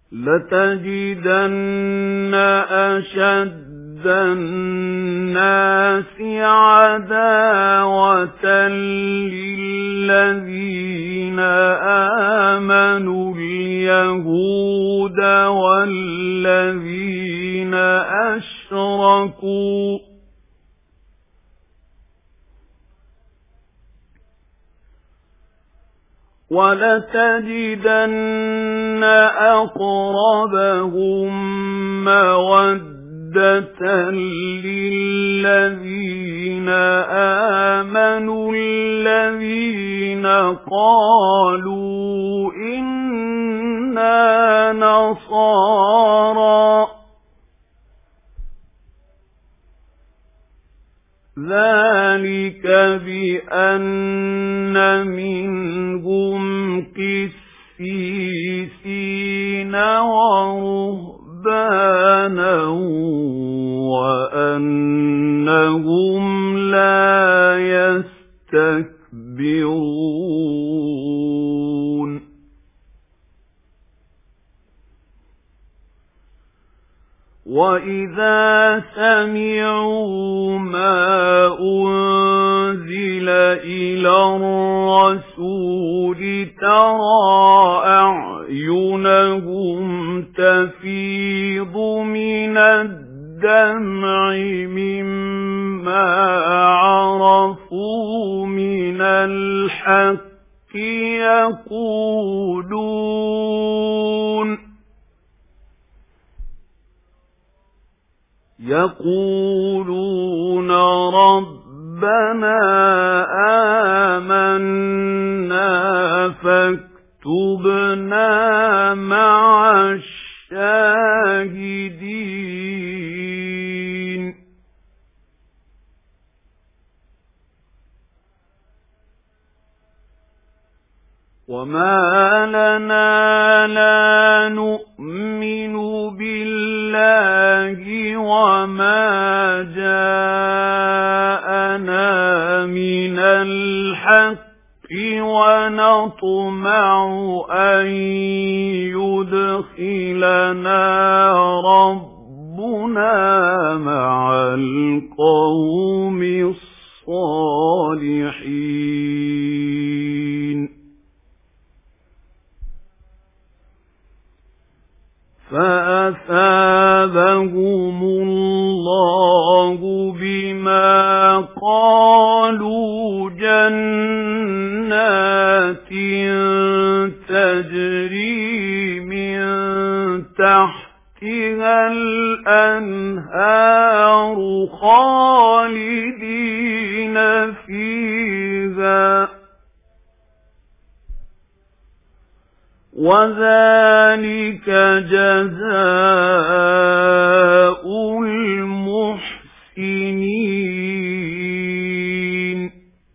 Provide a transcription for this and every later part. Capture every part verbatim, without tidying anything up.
لتجدن أشد الناس عداوة للذين آمنوا اليهود والذين أشركوا ولتجدن أقربهم مودة للذين آمنوا الذين قالوا إنا نصارى ذلك بأن منهم قسيسين ورهبانا وأنهم لا يستكبرون وَإِذَا سَمِعُوا مَا أُنزِلَ إِلَى الرَّسُولِ تَرَى أَعْيُنَهُمْ تَفِيضُ مِنَ الدَّمْعِ مِمَّا عَرَفُوا مِنَ الْحَقِّ يَقُولُونَ يقولون ربنا آمنا فاكتبنا مع الشاهدين وما لنا لا نؤمن بالله وما جاءنا من الحق ونطمع أن يدخلنا ربنا مع القوم الصالحين فأثابهم الله بما قالوا جنات تجري من تحتها الأنهار خالدين فيها وذلك جزاء المحسنين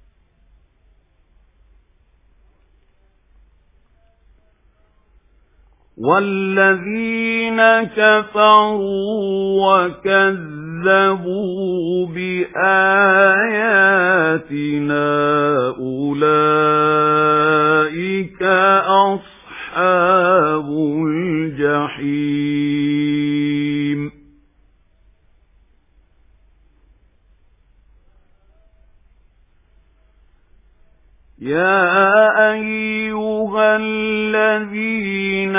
والذين كفروا وكذبوا بآياتنا أولئك أصحاب أصحاب الجحيم يا أيها الذين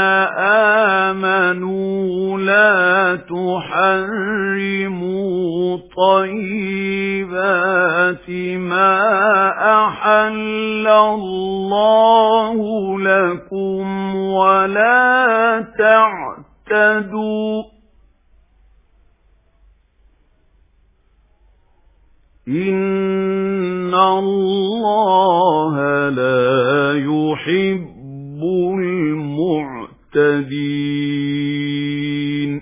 آمنوا لا تحرموا طيبات ما أحل الله لكم ولا تعتدوا إن الله لا يحب المعتدين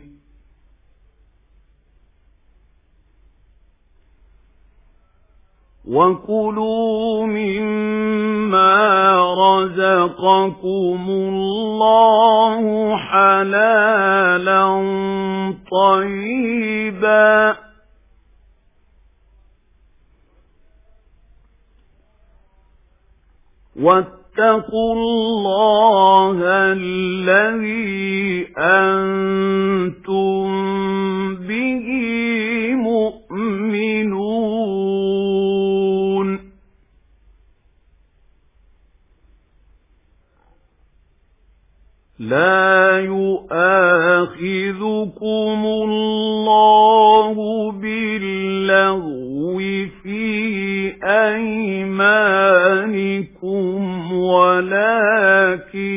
وكلوا مما رزقكم الله حلالا طيبا واتقوا واتقوا الله الذي أنتم به مؤمنون لا يؤاخذكم الله باللغو في أيمانكم ولكن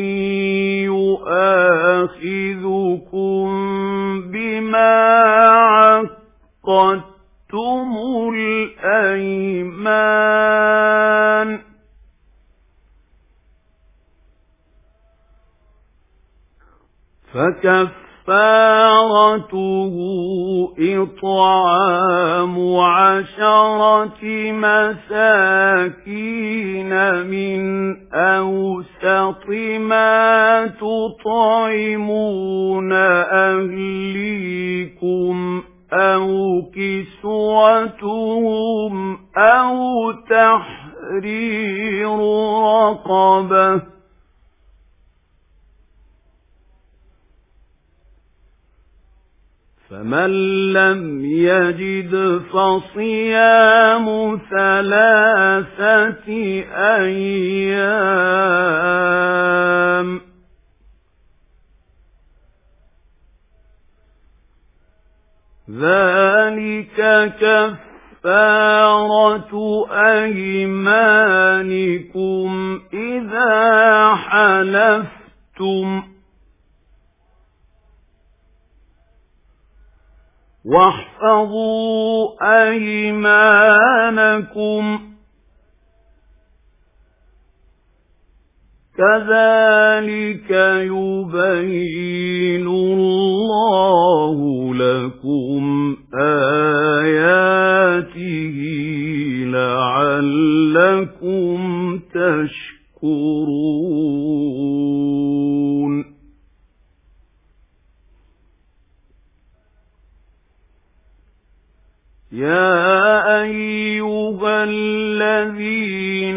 يؤاخذكم بما عقدتم الأيمان فكفارته إطعام عشرة مساكين من أوسط ما تطعمون أهليكم أو كسوتهم أو تحرير رقبة فمن لم يجد فصيام ثلاثة أيام ذلك كفارة أيمانكم إذا حلفتم واحفظوا أيمانكم كذلك يبين الله لكم آياته لعلكم تشكرون يا أيها الذين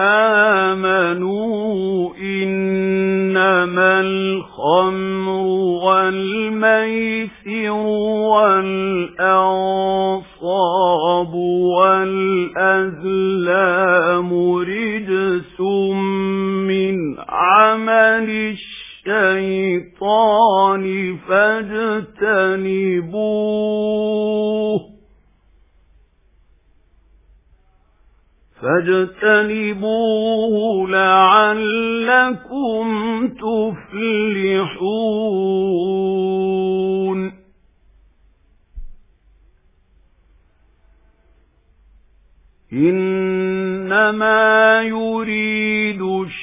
آمنوا إنما الخمر والميسر والأنصاب والأزلام رجس من عمل الشيطان فاجتنبوه فاجتنبوه لعلكم تفلحون إنما يريد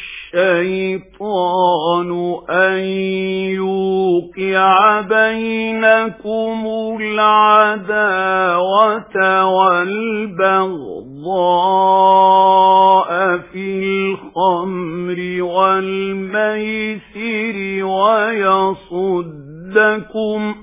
الشيطان أن يوقع بينكم العداوة والبغضاء في الخمر والميسر ويصدكم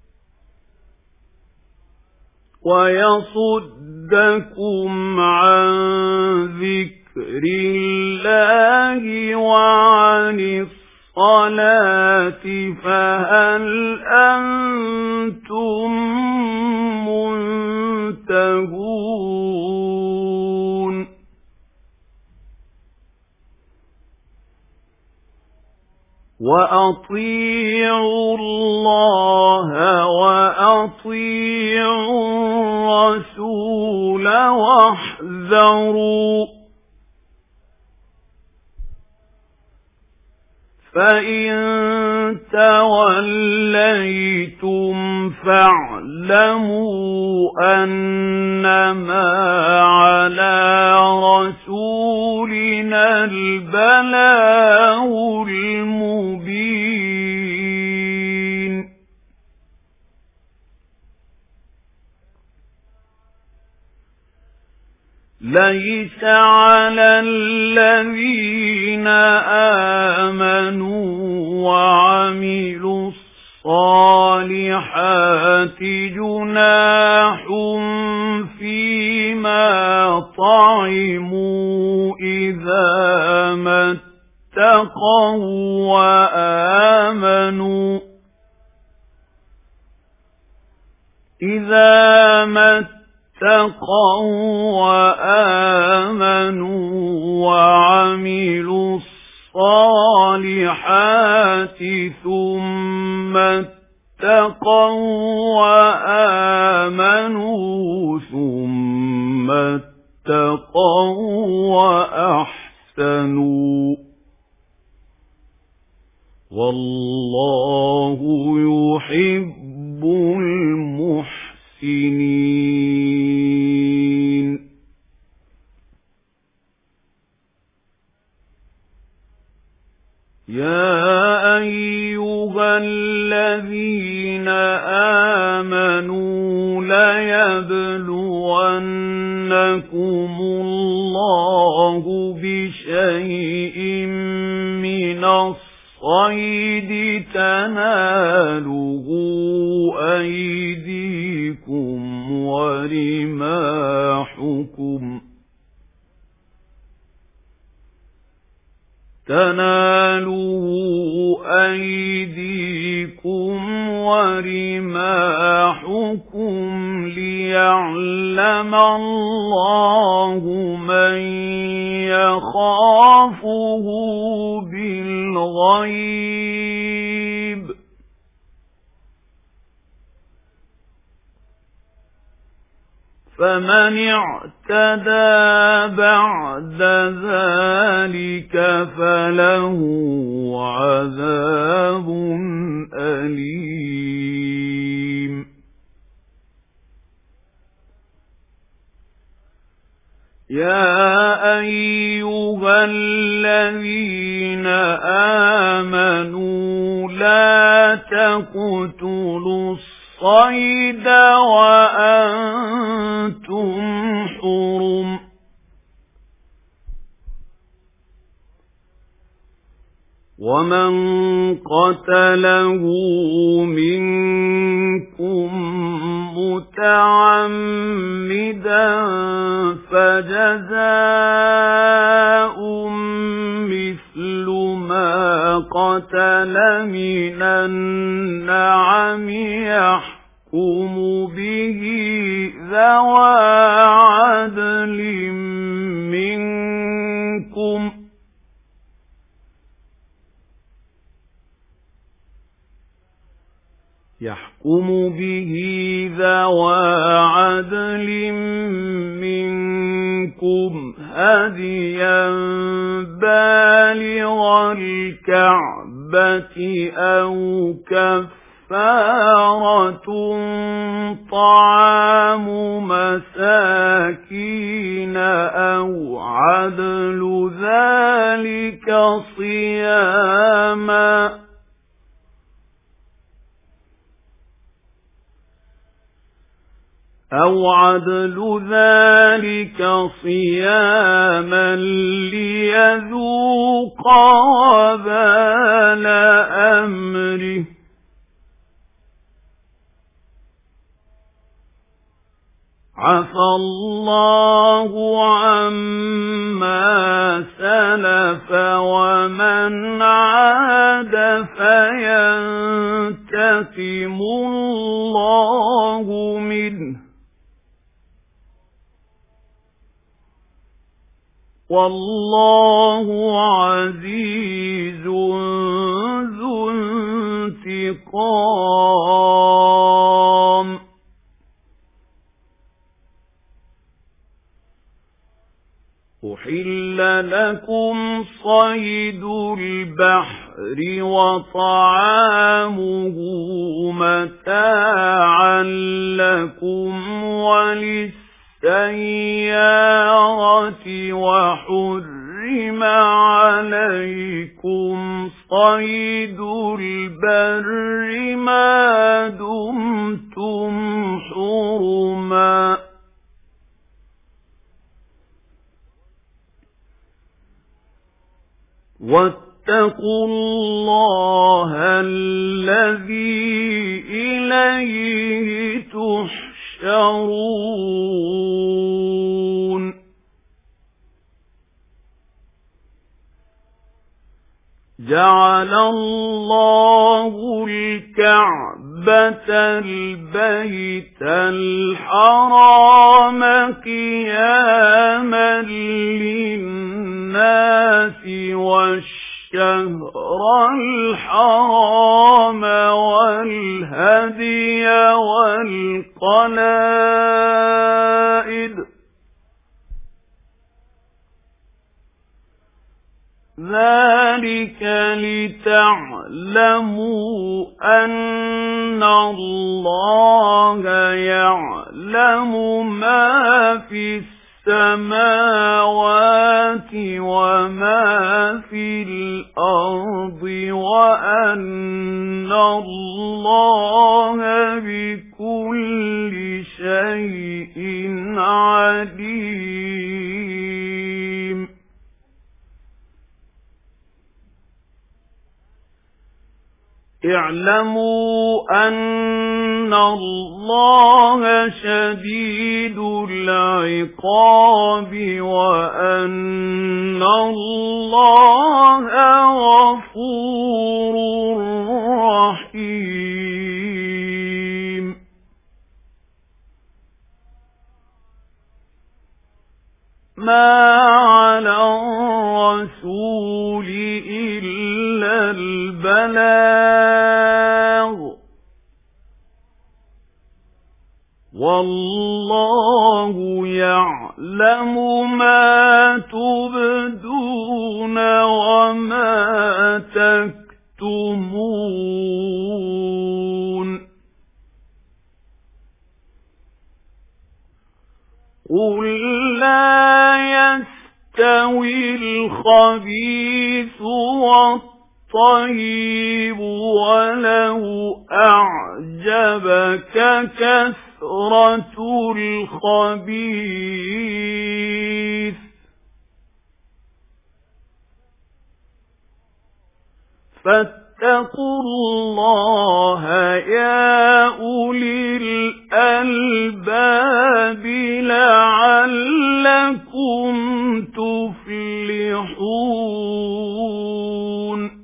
ويصدكم عن ذكر الله وعن الصلاة فهل أنتم منتهون وأطيعوا الله وأطيعوا الرسول واحذروا فإن توليتم فاعلموا أنما على رسولنا البلاغ المبين ليس على الذين آمنوا وعملوا الصالحات جناح فيما طعموا إذا ما اتقوا وآمنوا إذا ما اتقوا وآمنوا وعملوا الصالحات ثم اتقوا وآمنوا ثم اتقوا وأحسنوا والله يحب المحسنين. يا أيها الذين آمنوا ليبلونكم الله بشيء من الصيد تناله أيديكم ورماحكم تناله أيديكم ورماحكم ليعلم الله من يخافه بالغيب فمن اعتدى بعد ذلك فله عذاب أليم. يا أيها الذين آمنوا لا تقتلوا الصيد وأنتم حرم ومن قتله منكم متعمدا فجزاء مثل ما قتل من النعم يحكم به ذوى عدل منكم يحكم به ذوى عدل منكم هديا بالغ الكعبة أو كفارة طعام مساكين أو عدل ذلك صياما أو عدل ذلك صياما ليذوق وبال أمره عفى الله عما سلف ومن عاد فينتقم الله منه والله عزيز ذو انتقام. أحل لكم صيد البحر وطعامه متاعا لكم وللسيارة وحرم عليكم صيد البر ما دمتم حرما واتقوا الله الذي جعل الله الكعبة البيت الحرام قياما للناس والشهر الحرام والهدي والقلائد ذلك لتعلموا أن الله يعلم ما في السماوات وما في الأرض وأن الله بكل شيء عليم. اعلموا أن الله شديد العقاب وأن الله غفور رحيم. ما على الرسول إلا البلاغ والله يعلم ما تبدون وما تكتمون. قل لا يستوي الخبيث والطيب ولو أعجبك كثرة الخبيث فاتقوا الله يا أولي الألباب لعلكم تفلحون.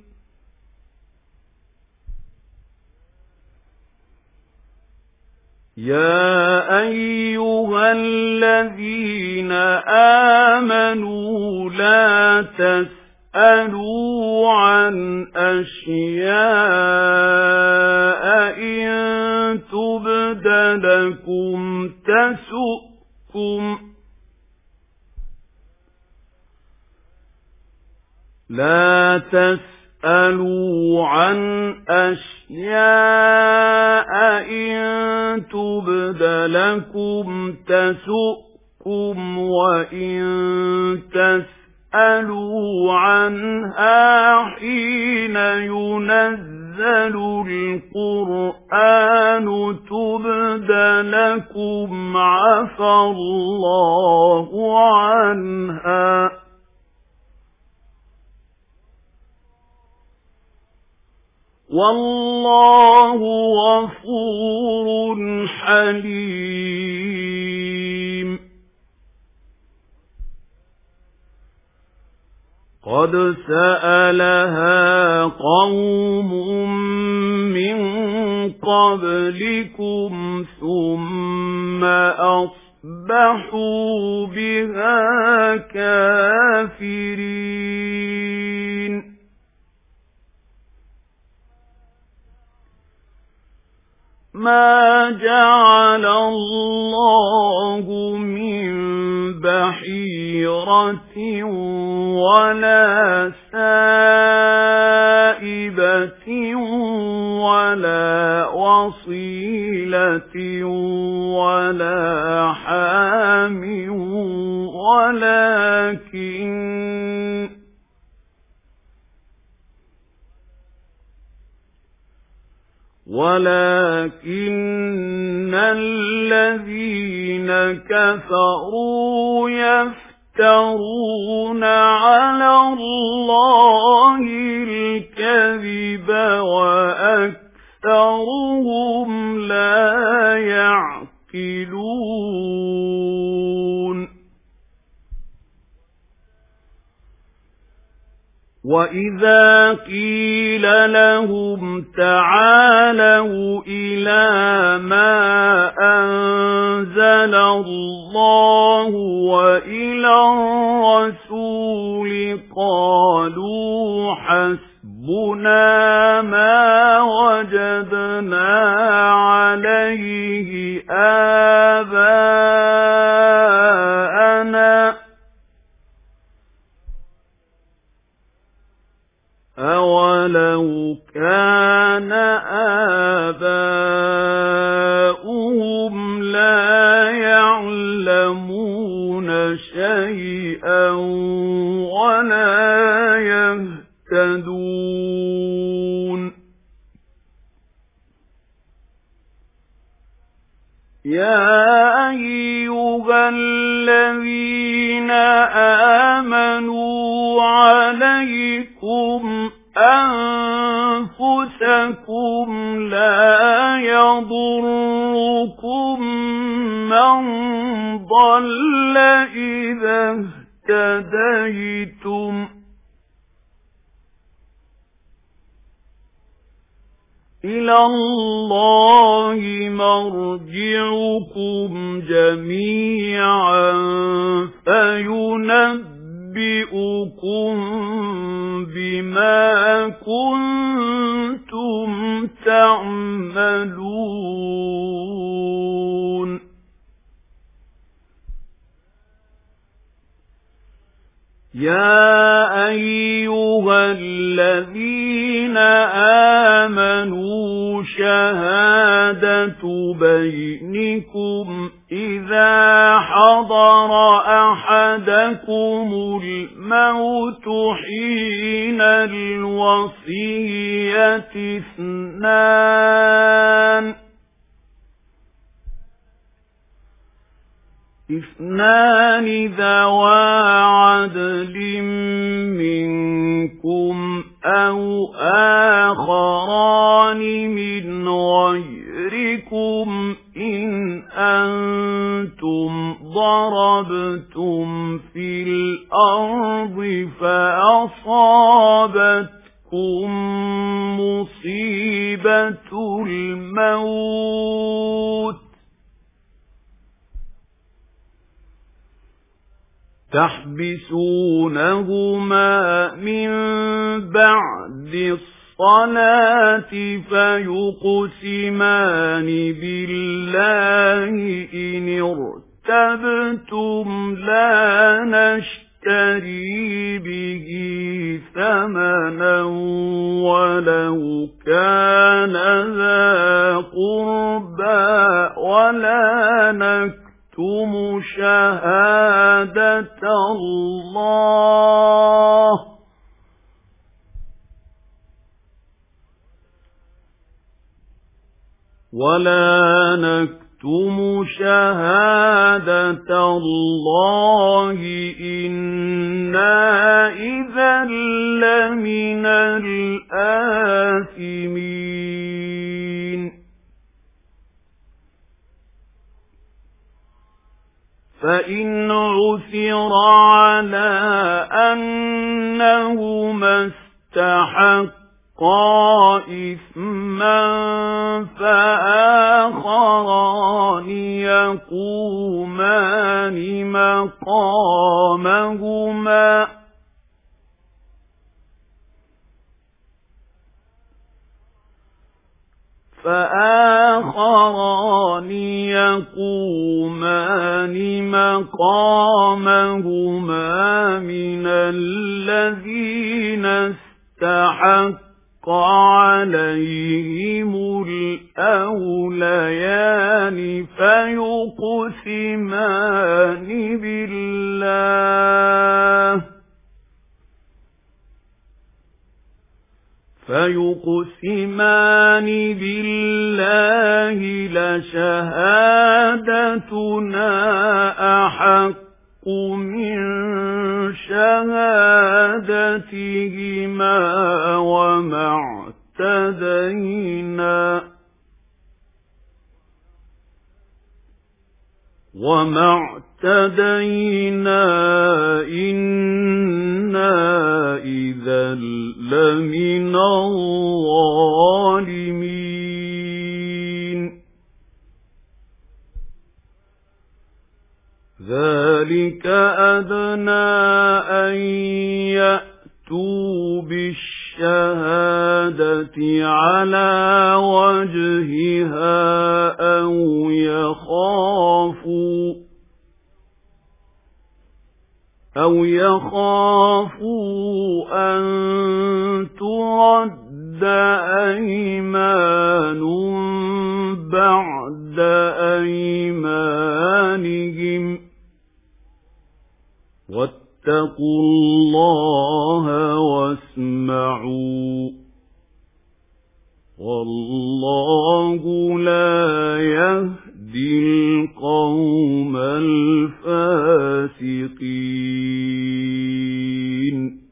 يا أيها الذين آمنوا لا تسألوا عن أشياء إن تبد لكم تسؤكم لا تسألوا عن أشياء إن تبد لكم تسؤكم وإن تسألوا عنها حين ينزل القرآن تبد لكم عفى الله عنها والله غفور حليم. قد سألها قوم من قبلكم ثم أصبحوا بها كافرين. ما جعل الله من بحيرة ولا سائبة ولا وصيلة ولا حام ولكن ولكن الذين كفروا يفترون على الله الكذب وأكثرهم لا يعقلون. يَعْلَمُونَ. وَإِذَا قِيلَ لَهُمْ تَعَالَوْا إِلَى مَا أَنزَلَ اللَّهُ وَإِلَى الرَّسُولِ قَالُوا حَسْبُنَا مَا وَجَدْنَا عَلَيْهِ آبَاءَنَا أَوَلَوْ كَانَ آبَاؤُهُمْ لَا يَعْلَمُونَ شَيْئًا وَلَا يَهْتَدُونَ يَا أَيُّهَا الَّذِينَ آمَنُوا عَلَيْكُمْ أَنفُسَكُمْ لَا يَضُرُّكُمْ مَنْ ضَلَّ إِذَا اهْتَدَيْتُمْ إِلَى اللَّهِ مَرْجِعُكُمْ جَمِيعًا فَيُنَبِّئُكُم بِمَا كُنتُمْ تَعْمَلُونَ يَا أَيُّهَا الَّذِينَ آمَنُوا شَهَادَةُ بَيْنِكُمْ إِذَا حَضَرَ أَحَدَكُمُ الْمَوْتُ حِينَ الْوَصِيَّةِ اثْنَانِ اثنان ذَوَا عَدْلٍ مِنْكُمْ أَوْ آخَرَانِ مِنْ غَيْرِكُمْ إِنْ أَنْتُمْ ضَرَبْتُمْ فِي الْأَرْضِ فَأَصَابَتْكُمْ مُصِيبَةُ الْمَوْتِ تَحْبِسُونَهُمَا مِنْ بَعْدِ الصَّلَاةِ فَيُقْسِمَانِ بِاللَّهِ إِنِ ارْتَبْتُمْ لَا نَشْتَرِي بِهِ ثَمَنًا وَلَوْ كَانَ ذَا قُرْبَى وَلَا نَكْتُمُ تُمُ شَهَادَةَ اللَّهِ وَلَا نَكْتُمُ شَهَادَةَ اللَّهِ إِنَّا إِذًا لَّمِنَ الْآثِمِينَ فَإِنْ عُثِرَ عَلَى أَنَّهُمَا اسْتَحَقَّا إِثْمًا فَآخَرَانِ يَقُومَانِ مَقَامَهُمَا فآخران يقومان مقامهما من الذين استحق عليهم الأوليان فيقسمان بالله فيقسمان بالله لشهادتنا أحق من شهادتهما وما اعتدينا وما اهْتَدَيْنَا إِنَّا إِذًا لَّمِنَ الظَّالِمِينَ ذَلِكَ أَدْنَىٰ أَن يَأْتُوا بِالشَّهَادَةِ عَلَىٰ وَجْهِهَا أَوْ يَخَافُوا أَوْ يَخَافُوا أَن تُرَدَّ أَيْمَانٌ بَعْدَ أَيْمَانِهِمْ وَاتَّقُوا اللَّهَ وَاسْمَعُوا وَاللَّهُ لَا يَهْدِي الْقَوْمَ الْفَاسِقِينَ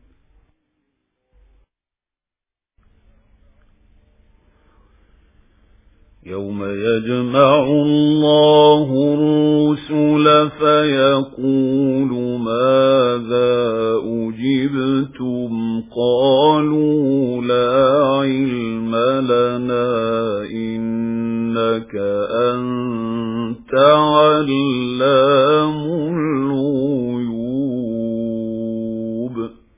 يَوْمَ يَجْمَعُ اللَّهُ الرُّسُلَ فَيَقُولُ مَاذَا أُجِبْتُمْ قَالُوا لَا عِلْمَ لَنَا إِنَّكَ أَنْتَ عَلَّامُ الْغُيُوبِ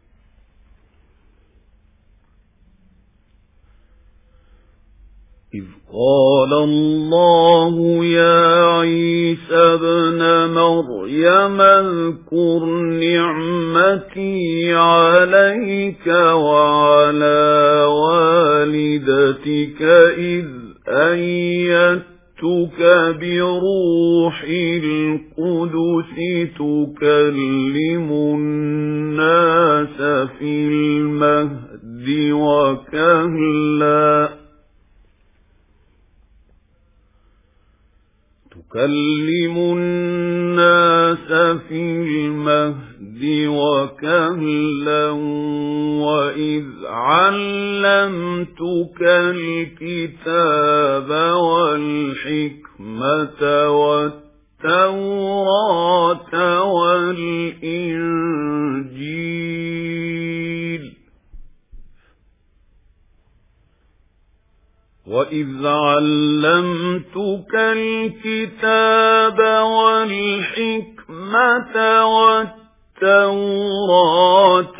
إِذْ قَالَ اللَّهُ يَا عِيسَى ابْنَ مَرْيَمَ اذْكُرْ نِعْمَتِي عَلَيْكَ وَعَلَى وَالِدَتِكَ إِذْ أَيَّدتُّكَ بِرُوحِ الْقُدُسِ تُكَلِّمُ النَّاسَ فِي الْمَهْدِ وَكَهْلًا تُكَلِّمُ النَّاسَ فِي الْمَهْدِ وَكَهْلًا وَإِذْ عَلَّمْتُكَ الْكِتَابَ وَالْحِكْمَةَ وَالتَّوْرَاةَ وَالْإِنْجِيلَ وَإِذْ عَلَّمْتُكَ الْكِتَابَ وَالْحِكْمَةَ وَالتَّوْرَاةَ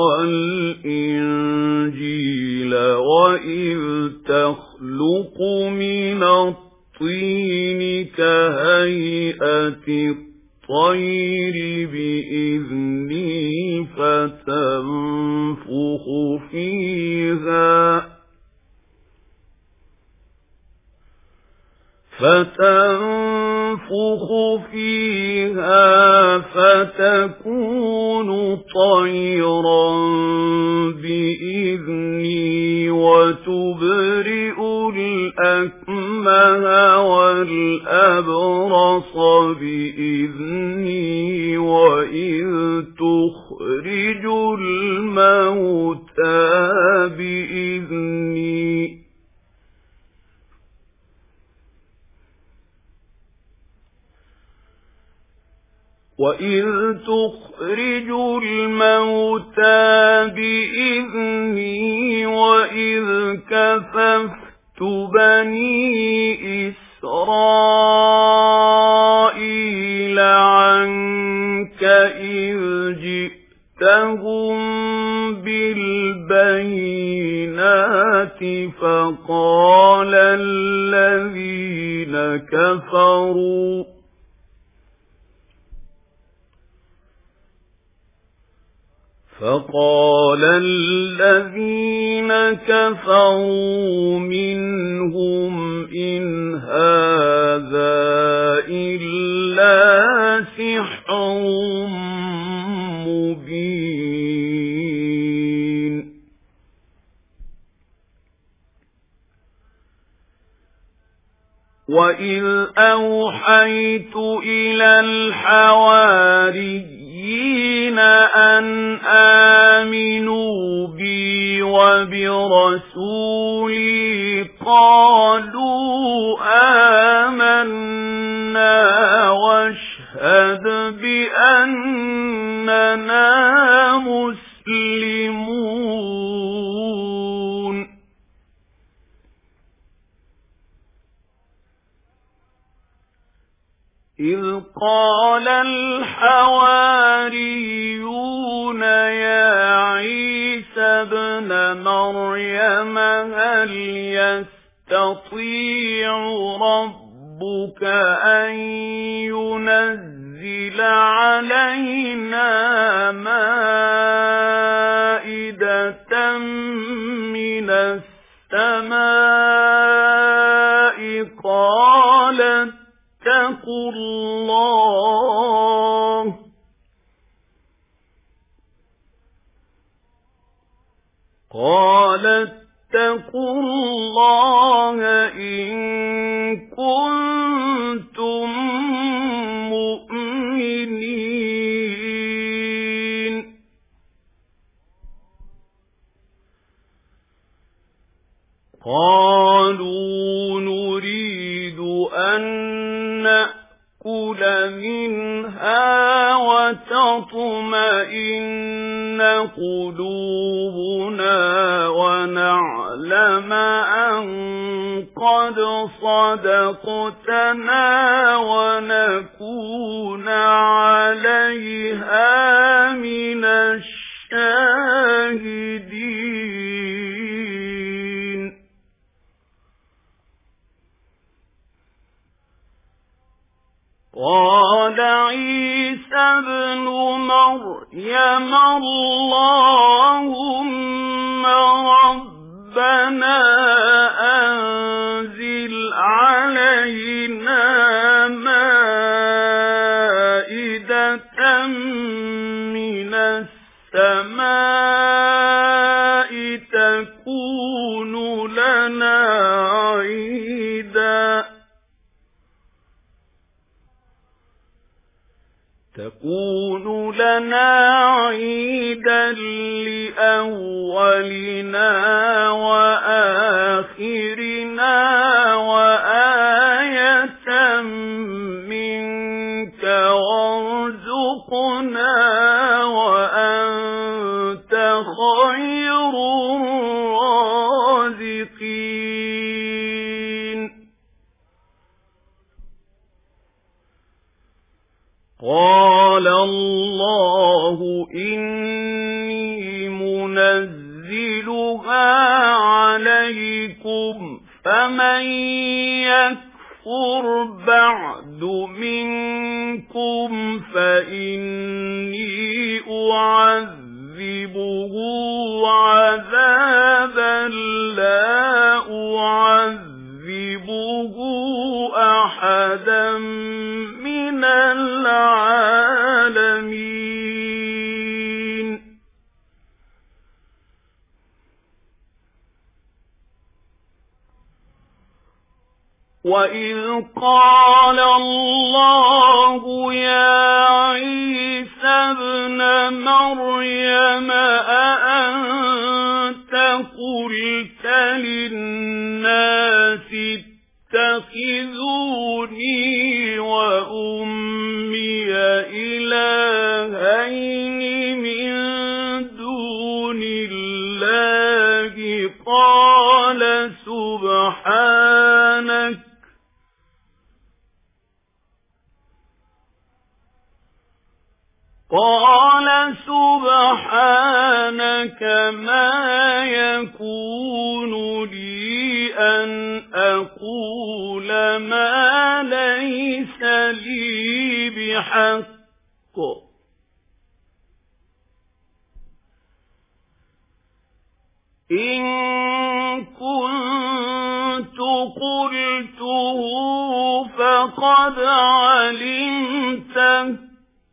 وَالْإِنْجِيلَ وَإِذْ تَخْلُقُ مِنَ الطِّينِ كَهَيْئَةِ الطَّيْرِ بِإِذْنِي فَتَنفُخُ فِيهَا فتنفخ فيها فتكون طيرا بإذني وتبرئ الأكمه والأبرص بإذني وإذ تخرج الموتى بإذني وَإِذْ تُخْرِجُ الْمَوْتَى بِإِذْنِي وَإِذْ كَفَفْتُ بَنِي إِسْرَائِيلَ عَنكَ إِذْ جِئْتَهُم بِالْبَيِّنَاتِ فَقَالَ الَّذِينَ كَفَرُوا فَقَالَ الَّذِينَ كَفَرُوا مِنْهُمْ إِنْ هَذَا إِلَّا سِحْرٌ مُبِينٌ وَإِذْ أَوْحَيْتُ إِلَى الْحَوَارِيِّينَ أَنْ آمِنُوا بِي وَبِرَسُولِي قَالُوا آمَنَّا وَاشْهَدْ إذ قال الحواريون يا عيسى ابن مريم هل يستطيع ربك أن ينزل علينا مائدة من السماء قال اتقوا الله قال اتقوا الله إن كنتم مؤمنين قالوا نريد أن نأكل منها وتطمئن قلوبنا ونعلم أن قد صدقتنا ونكون عليها من الشاهدين قال عيسى ابن مريم اللهم ربنا أنزل علينا مائدة من السماء تكون لنا عيدا تكون لنا عيدا لأولنا وآخرنا وآية منك وارزقنا وأنت خير الرازقين قال الله إني منزلها عليكم فمن يكفر بعد منكم فإني أعذبه عذابا لا أعذبه أحدا من العالمين وإذ قال الله يا عيسى ابن مريم أأنت قلت للناس اتخذوني وأمي إلهين من دون الله قال سبحانك قال سبحانك ما يكون لي أن أقول ما ليس لي بحق إن كنت قلته فقد علمته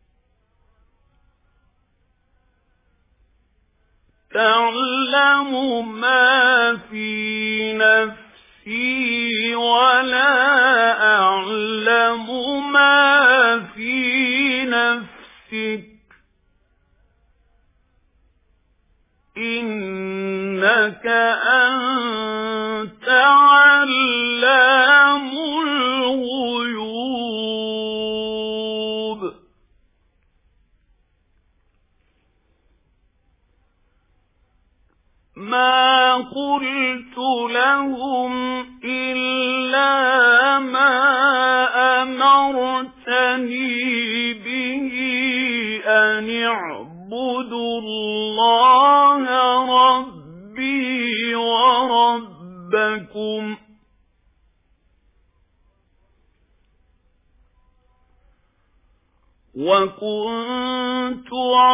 تعلم ما في نفسي ولا أعلم ما في نفسك إنك أنت علام الغيوب ما قلت لهم إلا ما أمرتني ربكم وكنت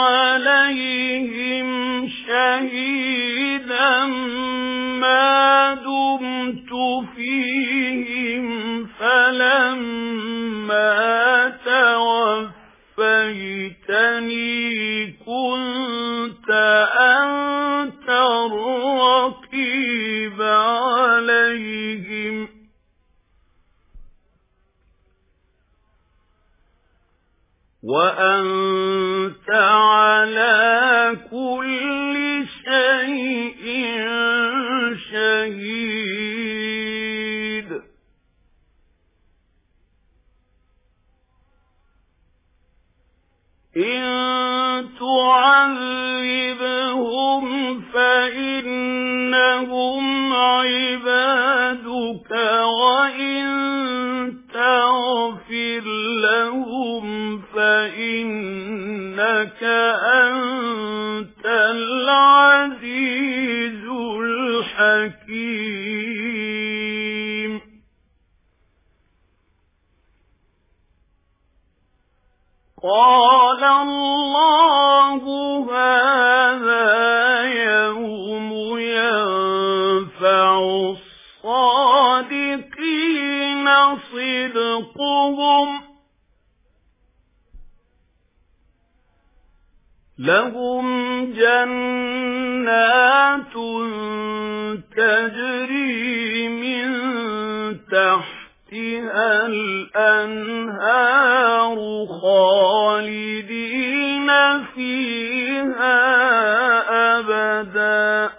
عليهم شهيدا ما دمت فيهم فلما توفيتني كنت أنت الرقيب عليهم وأنت على كل شيء شهيد إن تعذبهم فإنهم عبادك وإن تغفر لهم فإنك أنت العزيز الحكيم قال الله هذا يوم ينفع الصادقين صدقهم لهم جنات تجري من تحتها الأنهار خالدين فيها أبدا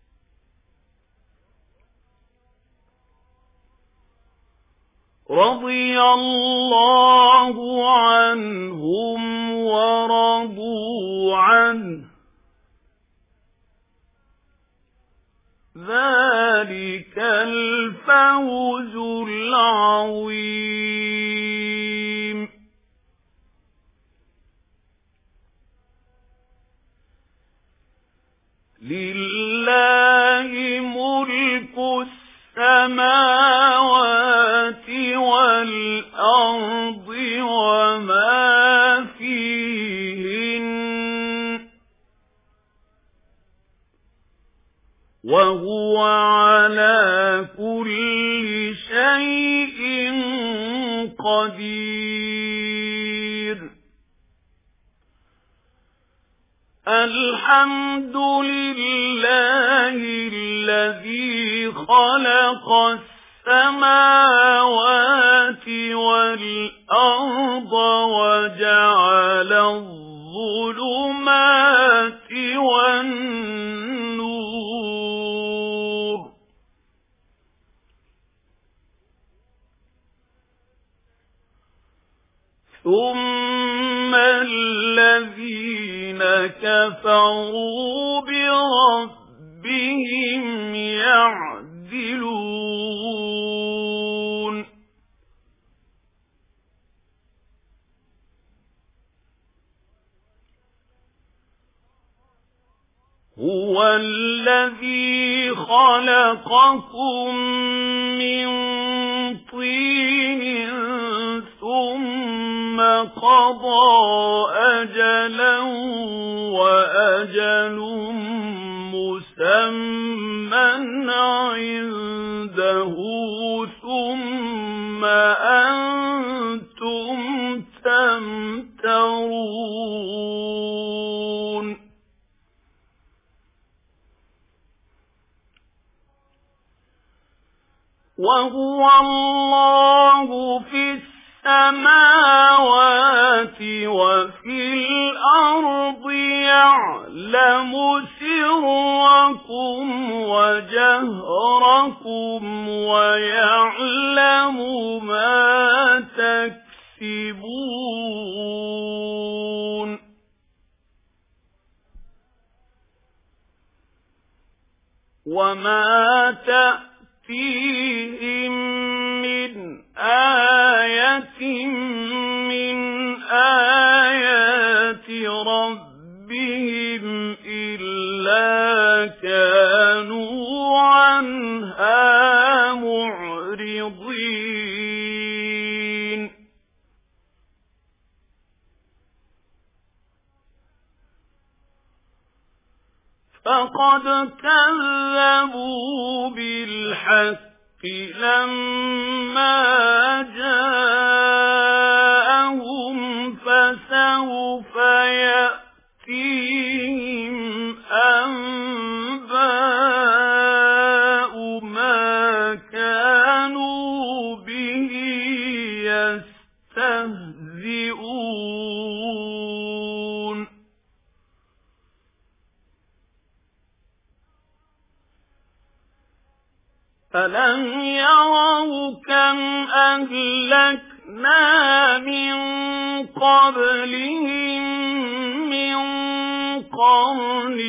رضي الله عنهم ورضوا عنه ذلك الفوز العظيم لله ملك السماوات والأرض وما فيهن وهو على كل شيء قدير الحمد لله الذي خلق السماوات والأرض وجعل الظلمات والنور ثم الذين كفروا بربهم يعدلون هو الذي خلقكم من طين ثم قضى أجلا وأجل مسمى عنده ثم أنتم تمترون وهو الله في السماوات وفي الأرض يعلم سركم وجهركم ويعلم ما تكسبون وما تأتيهم من آية من آيات ربهم إلا كانوا عنها لقد كذبوا بالحق لما جاءهم فسوف يأتيهم أنباء ما كانوا به يستهزئون ألم يروا كم أهلكنا من قبلهم من قرن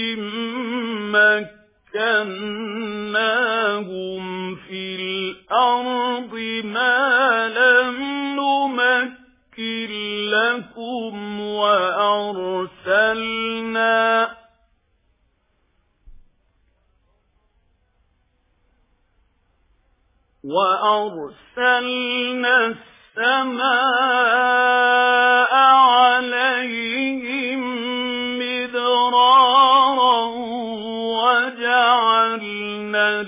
مكناهم في الأرض ما لم نمكن لكم وأرسلنا وأرسلنا السماء عليهم مدرارا وجعلنا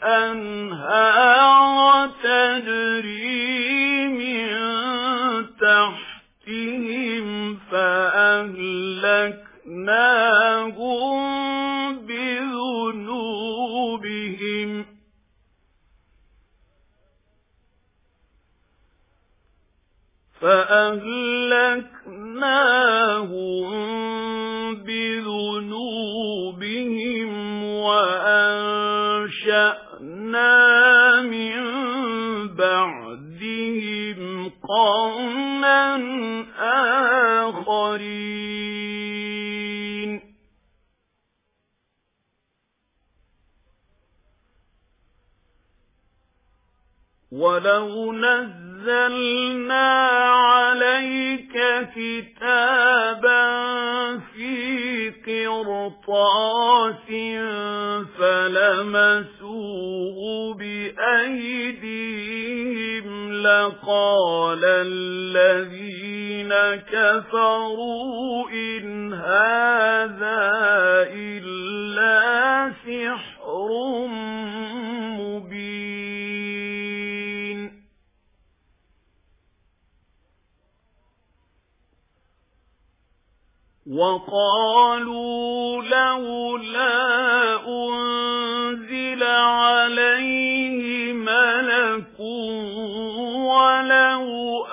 الأنهار تجري من تحتهم فأهلكناهم بذنوبهم فأهلكناهم بذنوبهم وأنشأنا من بعدهم قرنا آخرين ولو نزلنا عليك كتابا في قرطاس فلمسوه بأيديهم لقال الذين كفروا إن هذا إلا سحر مبين وقالوا لولا أنزل عليه ملك ولو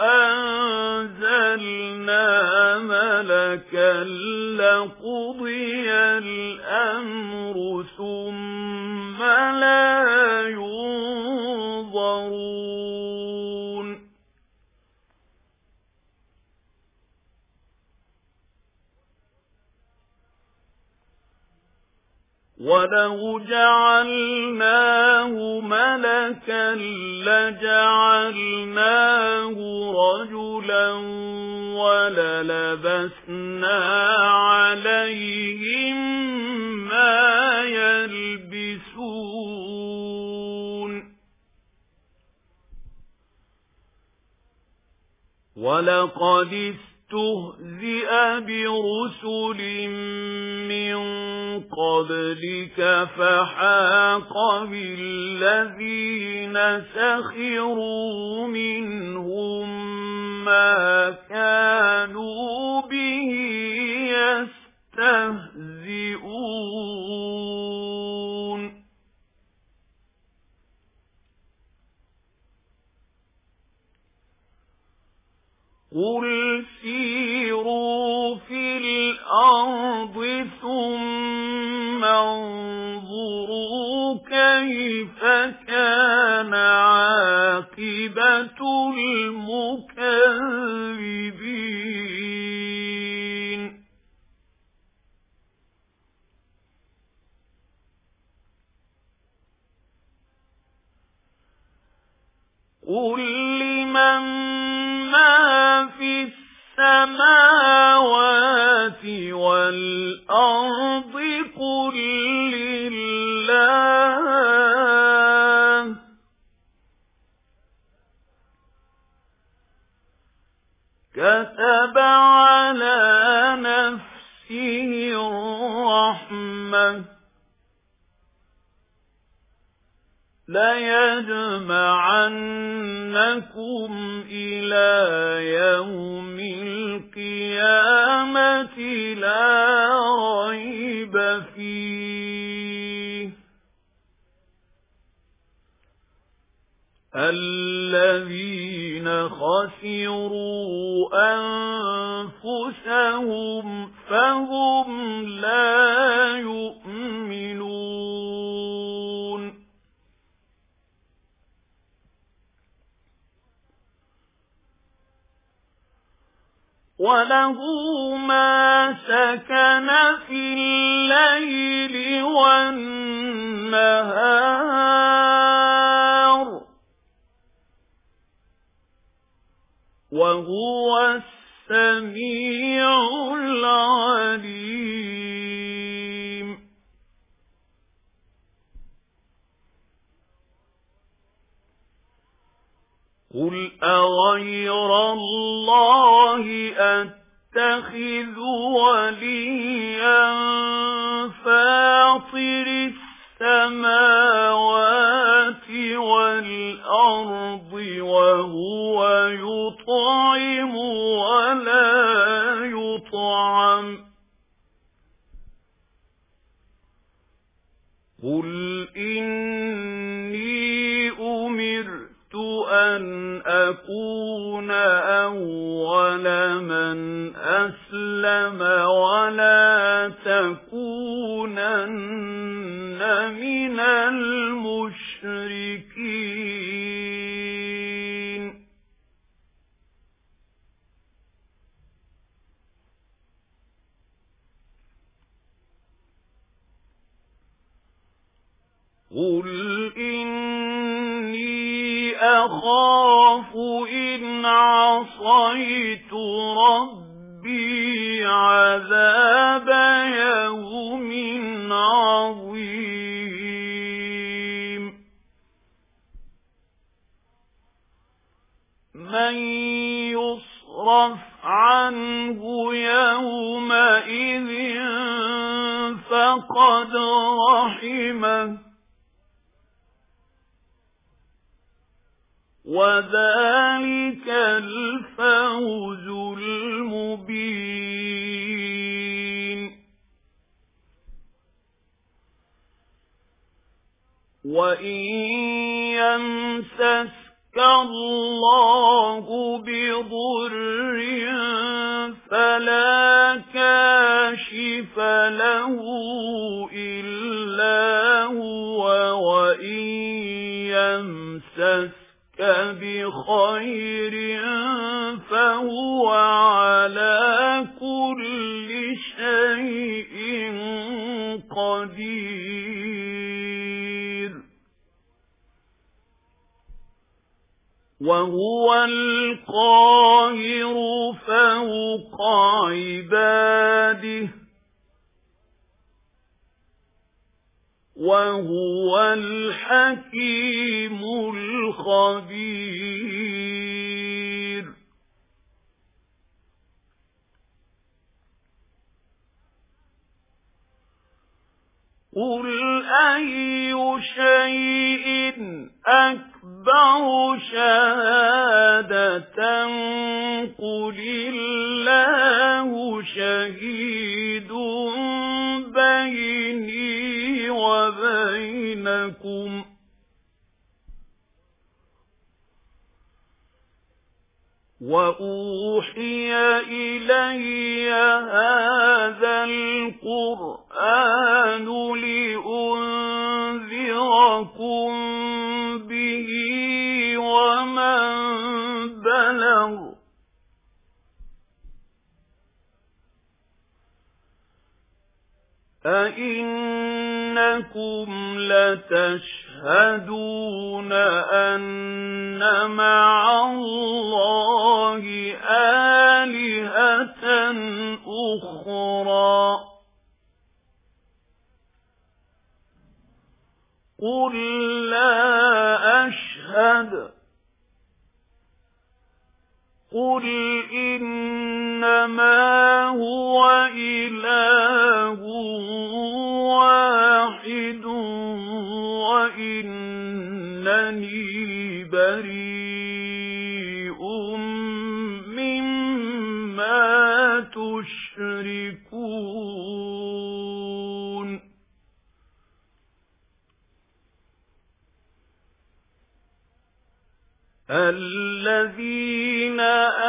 أنزلنا ملكا لقضي الأمر ثم لا ينظرون ولو جعلناه ملكا لجعلناه رجلا وللبسنا عليهم ما يلبسون ولقد استهزئ برسل من قبلك فحاق بالذين سخروا منهم ما كانوا به يستهزئون قل سيروا في الأرض ثم انظروا كيف كان عاقبة المكذبين قل لمن ما في السماوات والأرض قل لله كتب على نفسه الرحمة لَيَجْمَعَنَّكُمْ إِلَى يَوْمِ الْقِيَامَةِ لَا رَيْبَ فِيهِ الَّذِينَ خَسِرُوا أَنفُسَهُمْ فَهُمْ لَا يُؤْمِنُونَ وَلَهُ مَا سَكَنَ فِي اللَّيْلِ وَالنَّهَارِ وَهُوَ السَّمِيعُ الْعَلِيمُ قُلْ أَغَيْرَ اللَّهِ أَتَّخِذُ وَلِيًّا فَاطِرِ السَّمَاوَاتِ وَالْأَرْضِ وَهُوَ يُطْعِمُ وَلَا يُطْعَمُ قُلْ إِنِّي أُمِرْتُ أَنْ أَكُونَ أَوَّلَ مَنْ أَسْلَمَ وَلَا تَكُونَنَّ مِنَ الْمُشْرِكِينَ قُلْ إِنِّي أَخَافُ إِنْ عَصَيْتُ رَبِّي عَذَابَ يَوْمٍ عَظِيمٍ مَنْ يُصْرَفْ عَنْهُ يَوْمَئِذٍ فَقَدْ رَحِمَهُ وَذَلِكَ الْفَوْزُ الْمُبِينُ وَإِنْ يَمْسَسْكَ اللَّهُ بِضُرٍّ فَلَا كَاشِفَ لَهُ إِلَّا هُوَ وَإِنْ يَمْسَسْكَ بِخَيْرٍ فَهُوَ عَلَى كُلِّ شَيْءٍ قَدِيرٌ وَهُوَ الْقَاهِرُ فَوْقَ عِبَادِهِ وَهُوَ الْحَكِيمُ الْخَبِيرُ قُلْ أَيُّ شَيْءٍ أَكْبَرُ شَهَادَةً قُلِ اللَّهُ شَهِيدٌ بَيْنِي وَبَيْنَكُمْ وَأُوحِيَ إِلَيَّ هَذَا الْقُرْآنُ لِأُنذِرَكُم بِهِ وَمَن بَلَغَ أَئِنَّكُمْ لَتَشْهَدُونَ أَنَّ مَعَ اللَّهِ آلِهَةً أُخْرَى قُل لَّا أَشْهَدُ قُلْ إِنَّمَا هُوَ إِلَٰهٌ وَاحِدٌ وَإِنَّ إنني بريء مما تشركون الذين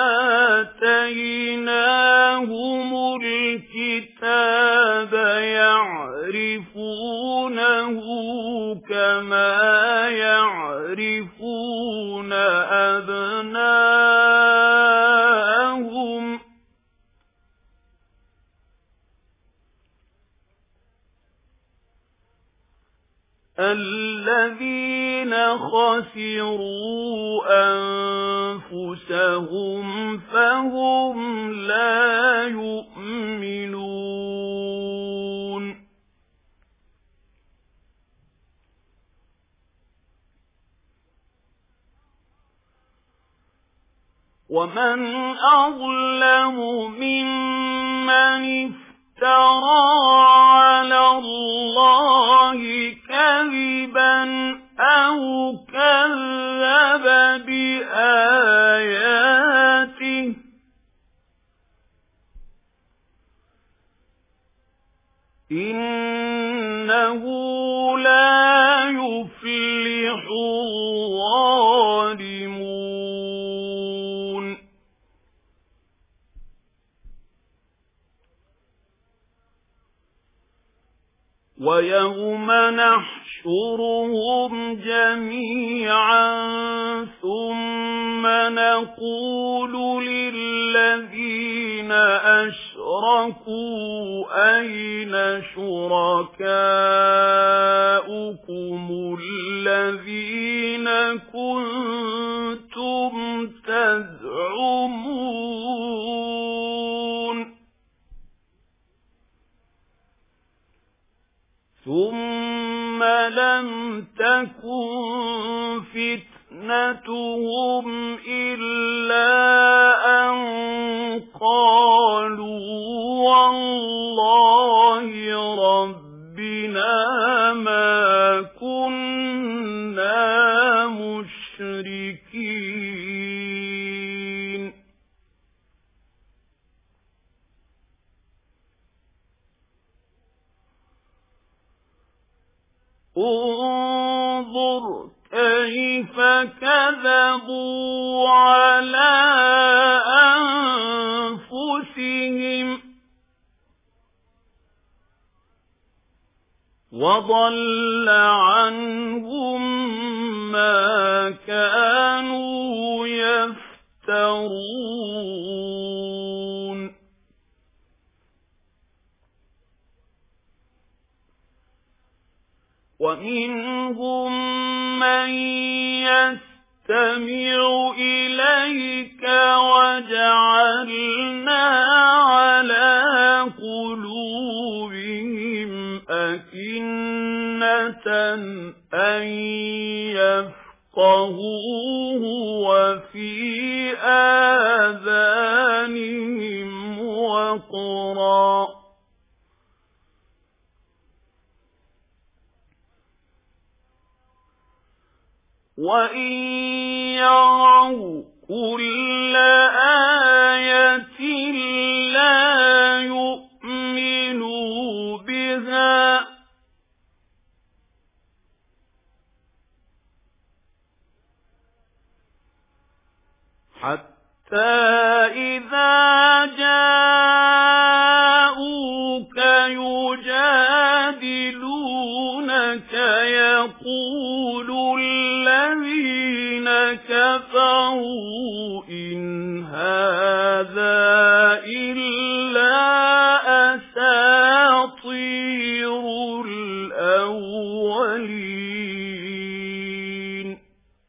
آتيناهم الكتاب يعرفونه كما يعرفون أبناءهم الذين خسروا أنفسهم فهم لا يؤمنون ومن أظلم ممن افترى على الله كذبا أو كذب بآياته إنه لا يفلح الظالمون ويوم نحشرهم جميعا ثم نقول للذين أشركوا أين شركاؤكم الذين كنتم تزعمون ثم لم تكن فتنتهم إلا أن قالوا والله ربنا ما كنا مشركين انظر كيف كذبوا على أنفسهم وضل عنهم ما كانوا يفترون ومنهم من يستمع إليك وجعلنا على قلوبهم أكنة أن يفقهوه وفي آذانهم وقرا وَإِن يَرَوْا كُلَّ آيَةٍ لَّا يُؤْمِنُوا بِهَا حَتَّى إِذَا جَاءُوكَ يُجَادِلُونَكَ يَقُولُ الَّذِينَ كَفَرُوا إِنْ هَذَا إِلَّا أَسَاطِيرُ الْأَوَّلِينَ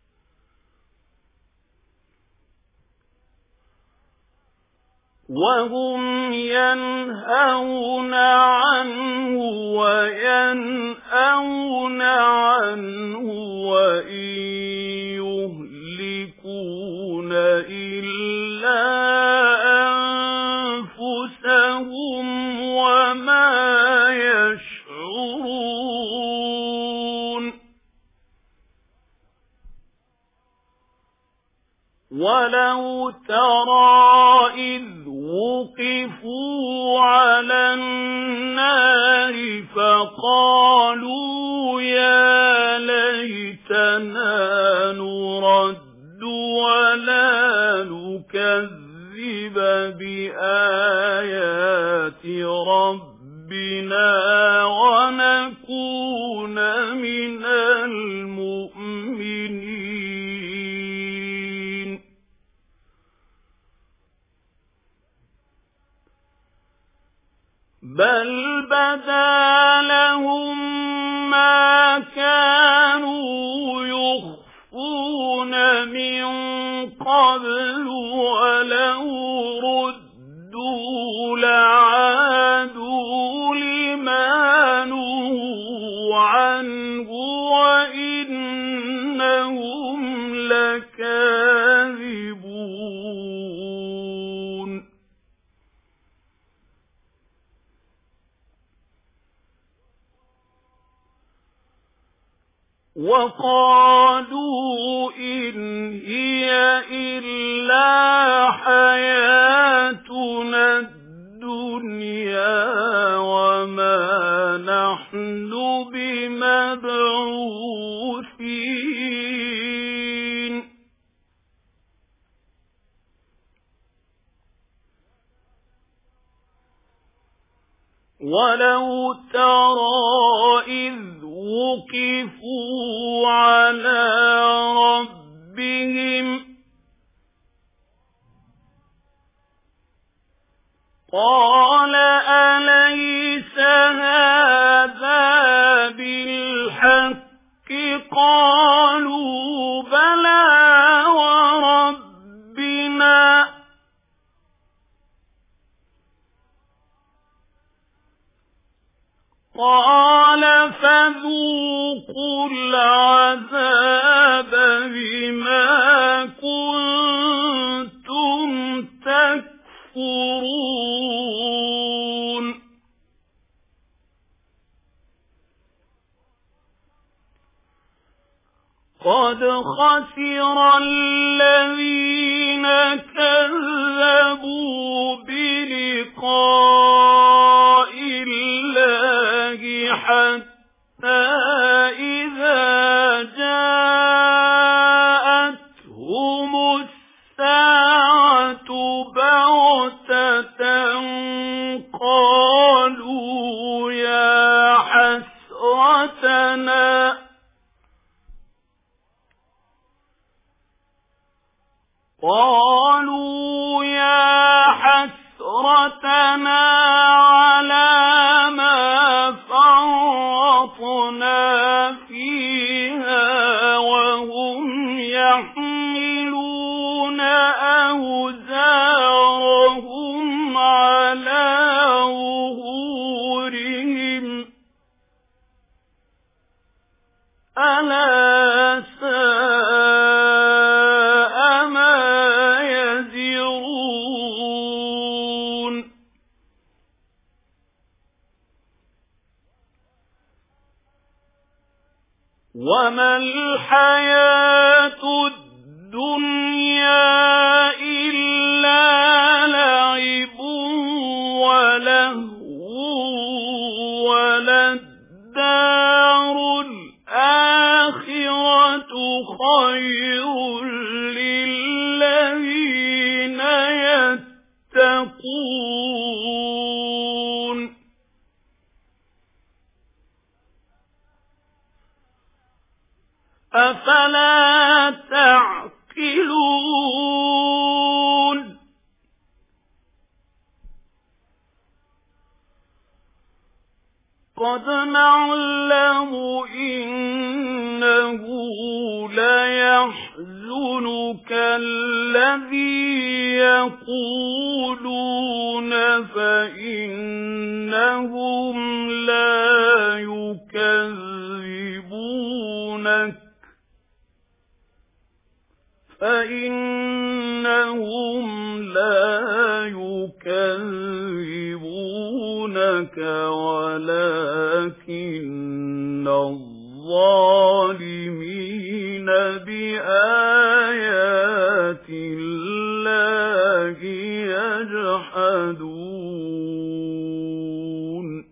وَهُمْ يَنْهَوْنَ عَنْهُ وَيَنْأَوْنَ عَنْهُ وَإِنْ يُهْلِكُونَ إِلَّا أَنفُسَهُمْ وَمَا يَشْعُرُونَ. وَلَوْ تَرَىٰ إِذْ وُقِفُوا عَلَى النَّارِ فَقَالُوا يَا لَيْتَنَا نُرَدُّ وَلَا نُكَذِّبَ بِآيَاتِ رَبِّنَا وَنَكُونَ مِنَ الْمُؤْمِنِينَ. بَلْ بَدَا لَهُم مَّا كَانُوا يُخْفُونَ مِن قَبْلُ وَلَوْ رُدُّوا لَعَادُوا لِمَا نُهُوا عَنْهُ وَإِنَّهُمْ لَكَاذِبُونَ. وَقَالُوا إِنْ هِيَ إِلَّا حَيَاتُنَا الدُّنْيَا وَمَا نَحْنُ بِمَبْعُوثِينَ. وَلَوْ تَرَىٰ إِذْ وُقِفُوا عَلَى رَبِّهِمْ قَالَ أَلَيْسَ هَٰذَا بِالْحَقِّ قَالُوا بَلَىٰ وَرَبِّنَا قَالَ فَذُوقُوا الْعَذَابَ بِمَا كُنتُمْ تَكْفُرُونَ. قَدْ خَسِرَ الَّذِينَ كَذَّبُوا بِلِقَاءِ اللَّهِ حَتَّى إِذَا جَاءَتْهُمُ السَّاعَةُ بَغْتَةً قَالُوا يَا حَسْرَتَنَا قالوا يا حسرتنا على ما فرطنا فيها وهم يحملون أوزارهم على ظهورهم ألا ساء ما يزرون. وما الحياة الدنيا إلا لعب ولهو وللدار الآخرة خير للذين يتقون. أفلا تعقلون. قد نعلم إنه ليحزنك الذي يقولون فإنهم لا يكذبونك فإنهم لا يكذبونك ولكن الظالمين بآيات يجحدون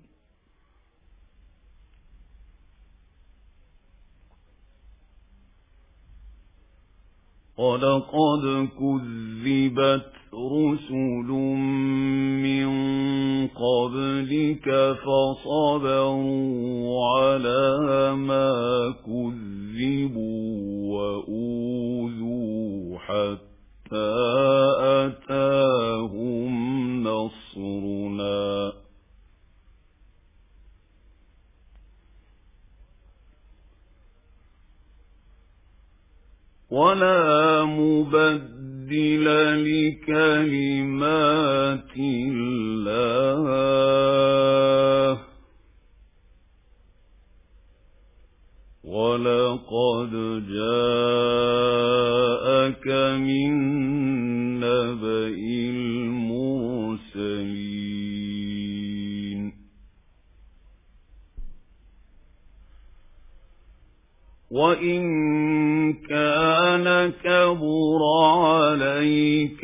وَلَقَدْ كُذِّبَتْ رُسُلٌ مِّن قَبْلِكَ فَصَبَرُوا عَلَىٰ مَا كُذِّبُوا وَأُوذُوا حَتَّىٰ أَتَاهُمْ نَصْرُنَا وَلَا مُبَدِّلَ لِكَلِمَاتِ اللَّهِ وَلَقَدْ جَاءَكَ مِن نَّبَإِ الْمُرْسَلِينَ وَإِن كَانَ كَبُرَ عَلَيْكَ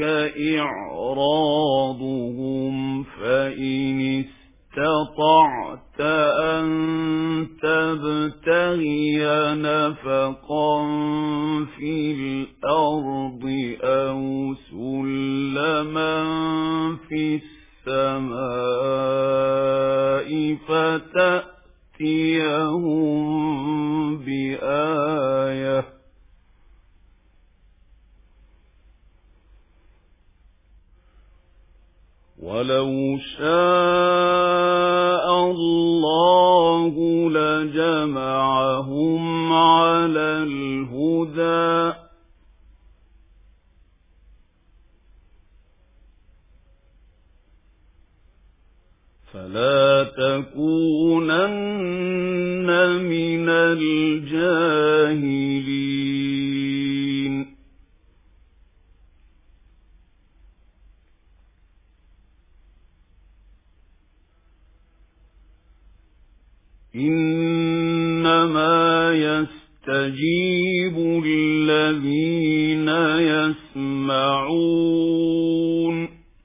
إِعْرَاضُهُمْ فَإِنِ اسْتَطَعْتَ أَن تَبْتَغِيَ نَفَقًا فِي الْأَرْضِ أَوْ سُلَّمًا فِي السَّمَاءِ فَتَأْتِيَهُم بِآيَةٍ وَلَوْ شَاءَ اللَّهُ لَجَمَعَهُمْ عَلَى الْهُدَى فَلَا تَكُونَنَّ مِنَ الْجَاهِلِينَ إِنَّمَا يَسْتَجِيبُ الَّذِينَ يَسْمَعُونَ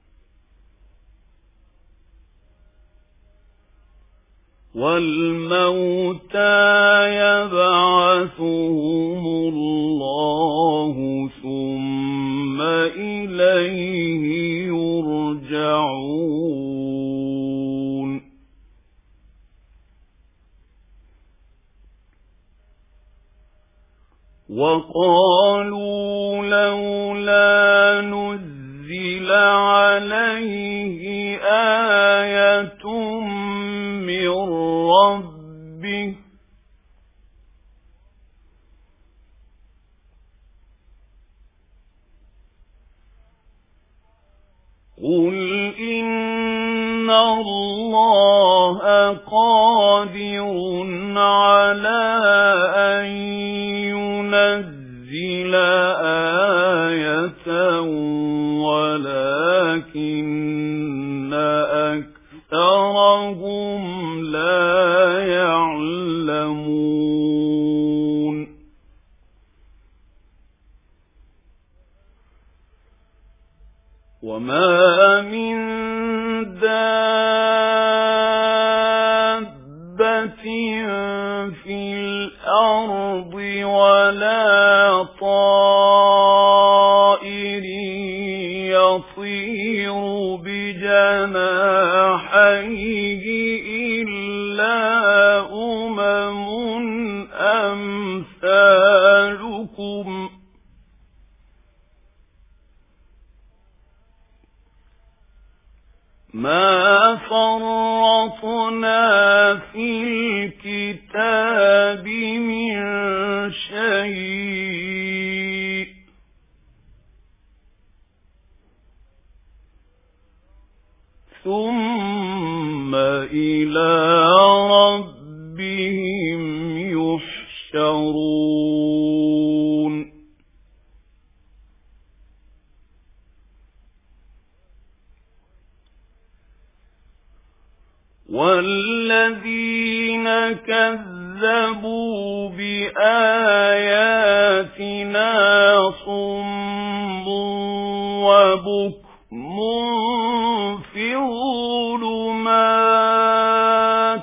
وَالْمَوْتَى يَبْعَثُهُمُ اللَّهُ ثُمَّ إِلَيْهِ يُرْجَعُونَ وَقَالُوا لَوْلَا نُزِّلَ عَلَيْهِ آيَةٌ مِّن رَّبِّهِ قُلْ إِنَّ اللَّهَ قَادِرٌ عَلَىٰ أَن يُنَزِّلَ آيَةً وَلَٰكِنَّ أَكْثَرَهُمْ لَا يَعْلَمُونَ وَمَا مِن دَابَّةٍ فِي الْأَرْضِ وَلَا طَائِرٍ يَطِيرُ بِجَنَاحَيْهِ إِلَّا أُمَمٌ أَمْثَالُكُمْ مَا فَرَّطْنَا فِي الْكِتَابِ مِنْ شَيْءٍ ثُمَّ إِلَى رَبِّهِمْ يُحْشَرُونَ وَالَّذِينَ كَذَّبُوا بِآيَاتِنَا صُمٌّ وَبُكْمٌ في الظلمات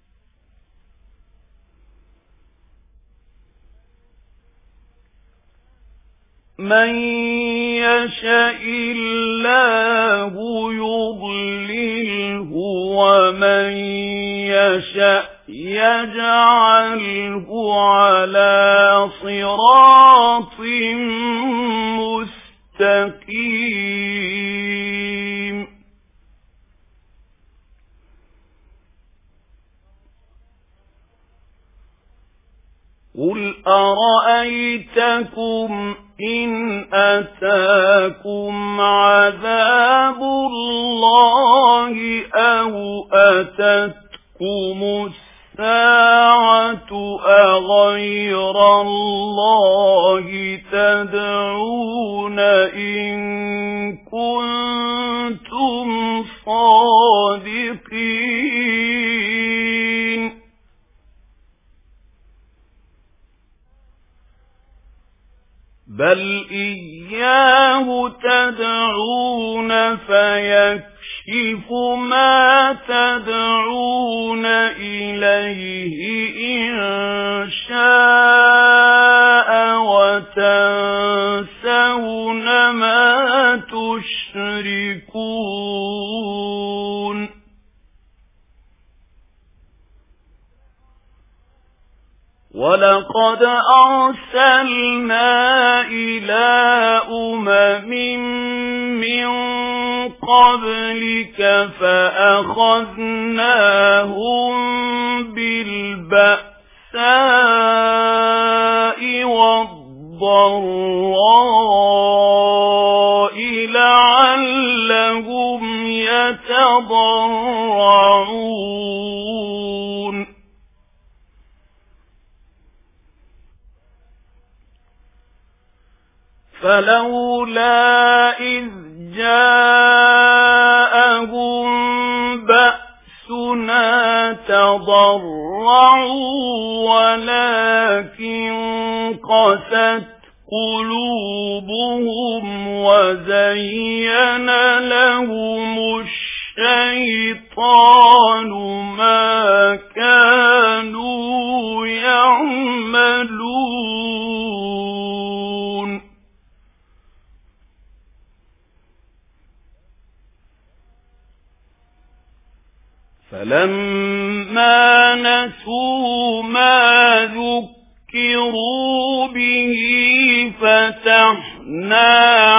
من يشاء الله يضلله ومن يشاء يجعله على صراط مستقيم قل أرأيتكم إن أتاكم عذاب الله أو أتتكم الساعة أغير الله تدعون إن كنتم صادقين بل إياه تدعون فيكشف ما تدعون إليه إن شاء وتنسون ما تشركون ولقد أرسلنا إلى أمم من قبلك فأخذناهم بالبأساء والضراء لعلهم يتضرعون فلولا إذ جاءهم بأسنا تضرعوا ولكن قست قلوبهم وزين لهم الشيطان ما كانوا يعملون فلما نسوا ما ذكروا به فتحنا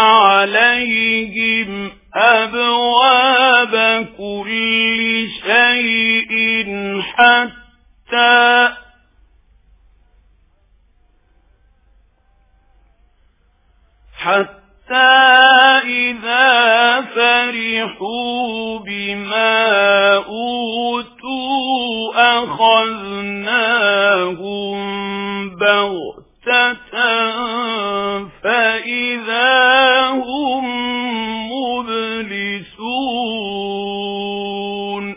عليهم أبواب كل شيء حتى حتى إذا فرحوا بما أوتوا أخذناهم بغتة فإذا هم مبلسون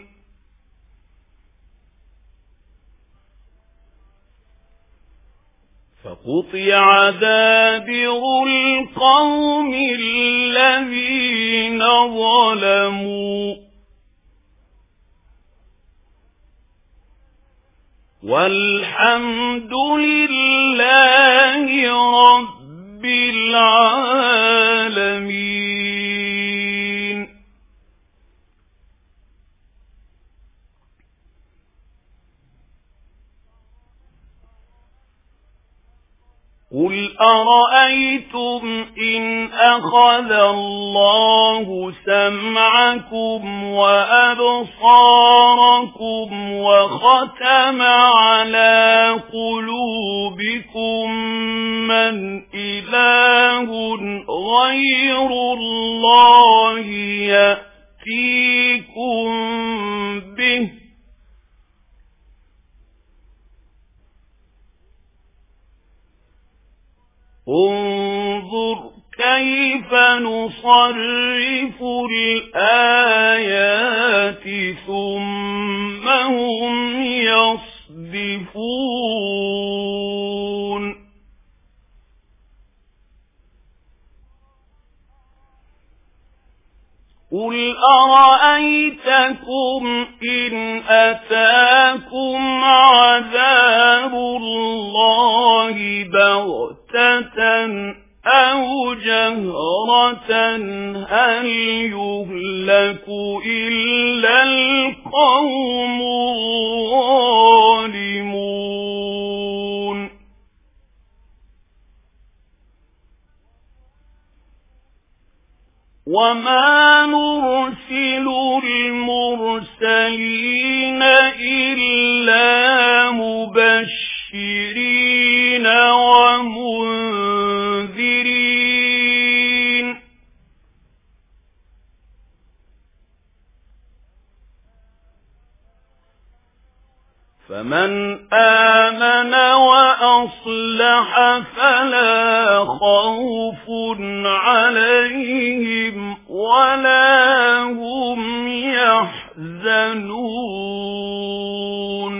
فقطع دابر القوم الذين ظلموا والحمد لله رب العالمين قل أرأيتم إن أخذ الله سمعكم وأبصاركم وختم على قلوبكم من إله غير الله يأتيكم به انظر كيف نصرف الآيات ثم هم يصدفون قُلْ أَرَأَيْتَكُمْ إِنْ أَتَاكُمْ عَذَابُ اللَّهِ بَغْتَةً أَوْ جَهْرَةً هَلْ يُهْلَكُ إِلَّا الْقَوْمُ الظَّالِمُونَ وَمَا نُرْسِلُ الْمُرْسَلِينَ إِلَّا مُبَشِّرِينَ وَمُنذِرِينَ فَمَنْ آمَنَ وَأَصْلَحَ فَلَا خَوْفٌ عَلَيْهِمْ وَلَا هُمْ يَحْزَنُونَ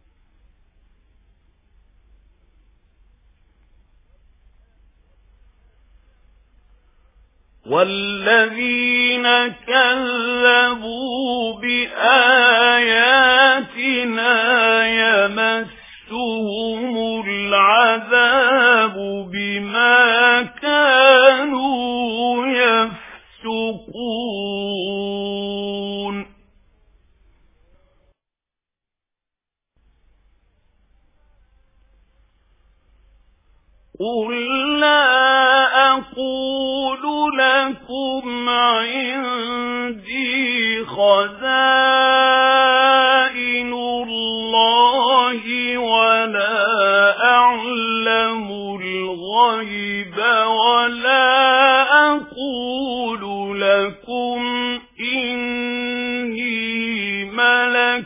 وَالَّذِينَ كَذَّبُوا بِآيَاتِنَا يَمَسُّهُمُ الْعَذَابُ بِمَا كَانُوا يَفْسُقُونَ قُلْ لَا أَقُولُ لَكُمْ عِندِي خَزَائِنُ اللَّهِ وَلَا أَعْلَمُ الْغَيْبَ وَلَا أَقُولُ لَكُمْ إِنِّي مَلَكٌ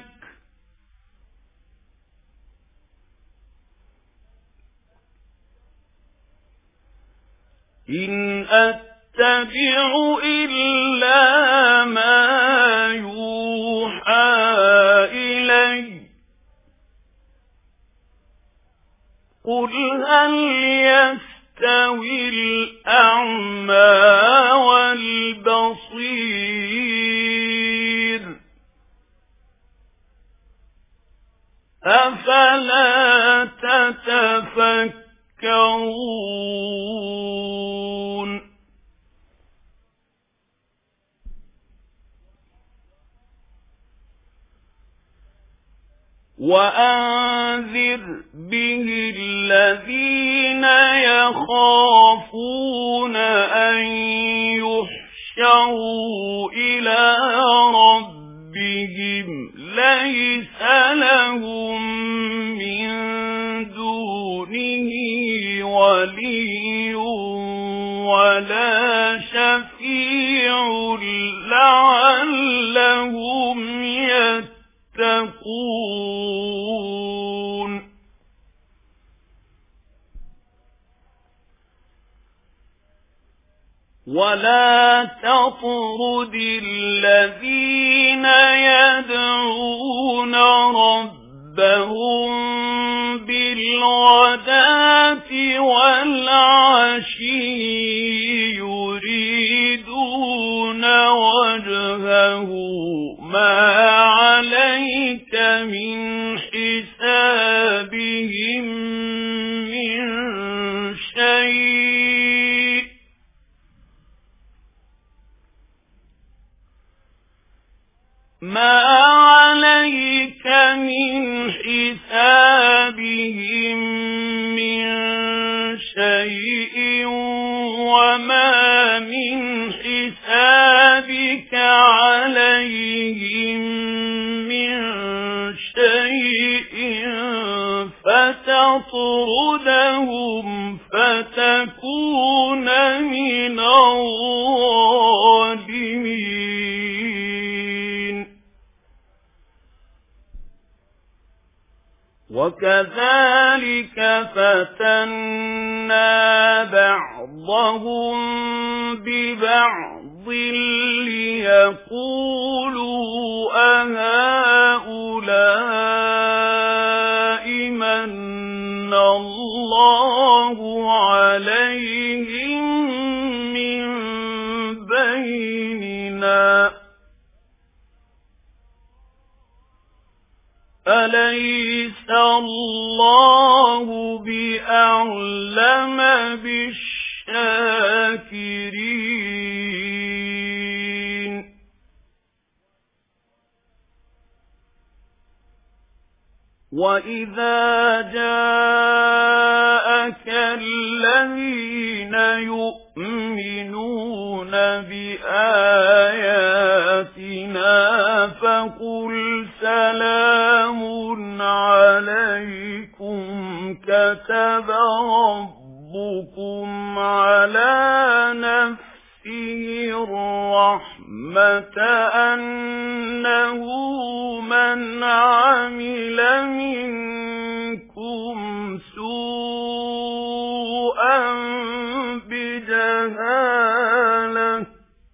إِنْ أَتَّبِعُ إِلَّا مَا يُوحَى إِلَيَّ قُلْ هَلْ يَسْتَوِي الْأَعْمَى وَالْبَصِيرُ أَفَلَا تَتَفَكَّرُونَ وَأَنذِرْ بِهِ الَّذِينَ يَخَافُونَ أَن يُحْشَرُوا إِلَى رَبِّهِمْ لَيْسَ لَهُم مِّن دُونِهِ وَلِيٌّ وَلَا شَفِيعٌ لَّعَلَّهُمْ يَتَّقُونَ وَلَا تَطْرُدِ الَّذِينَ يَدْعُونَ رَبَّهُم بِالْغَدَاةِ وَالْعَشِيِّ يُرِيدُونَ وَجْهَهُ مَا عَلَيْكَ مِنْ حِسَابِهِمْ مِنْ شَيْءٍ مَا عَلَيْكَ مِنْ حِسَابِهِمْ مِنْ شَيْءٍ وَمَا مِنْ حِسَابِكَ عَلَيْهِمْ مِنْ شَيْءٍ فَتَطْرُدَهُمْ فَتَكُونَ مِنَ الظَّالِمِينَ وَكَذَلِكَ فَتَنَّا بَعْضَهُمْ بِبَعْضٍ لِيَقُولُوا أَهَؤُلَاءِ مَنَّ اللَّهُ عَلَيْهِمْ مِنْ بَيْنِنَا أليس الله بأعلم بالشاكرين وإذا جاءك الذين يؤمنون بآياتنا فقل سلام عليكم كتب ربكم على نفسه الرحمة أنه من عمل منكم سوءا بجهالة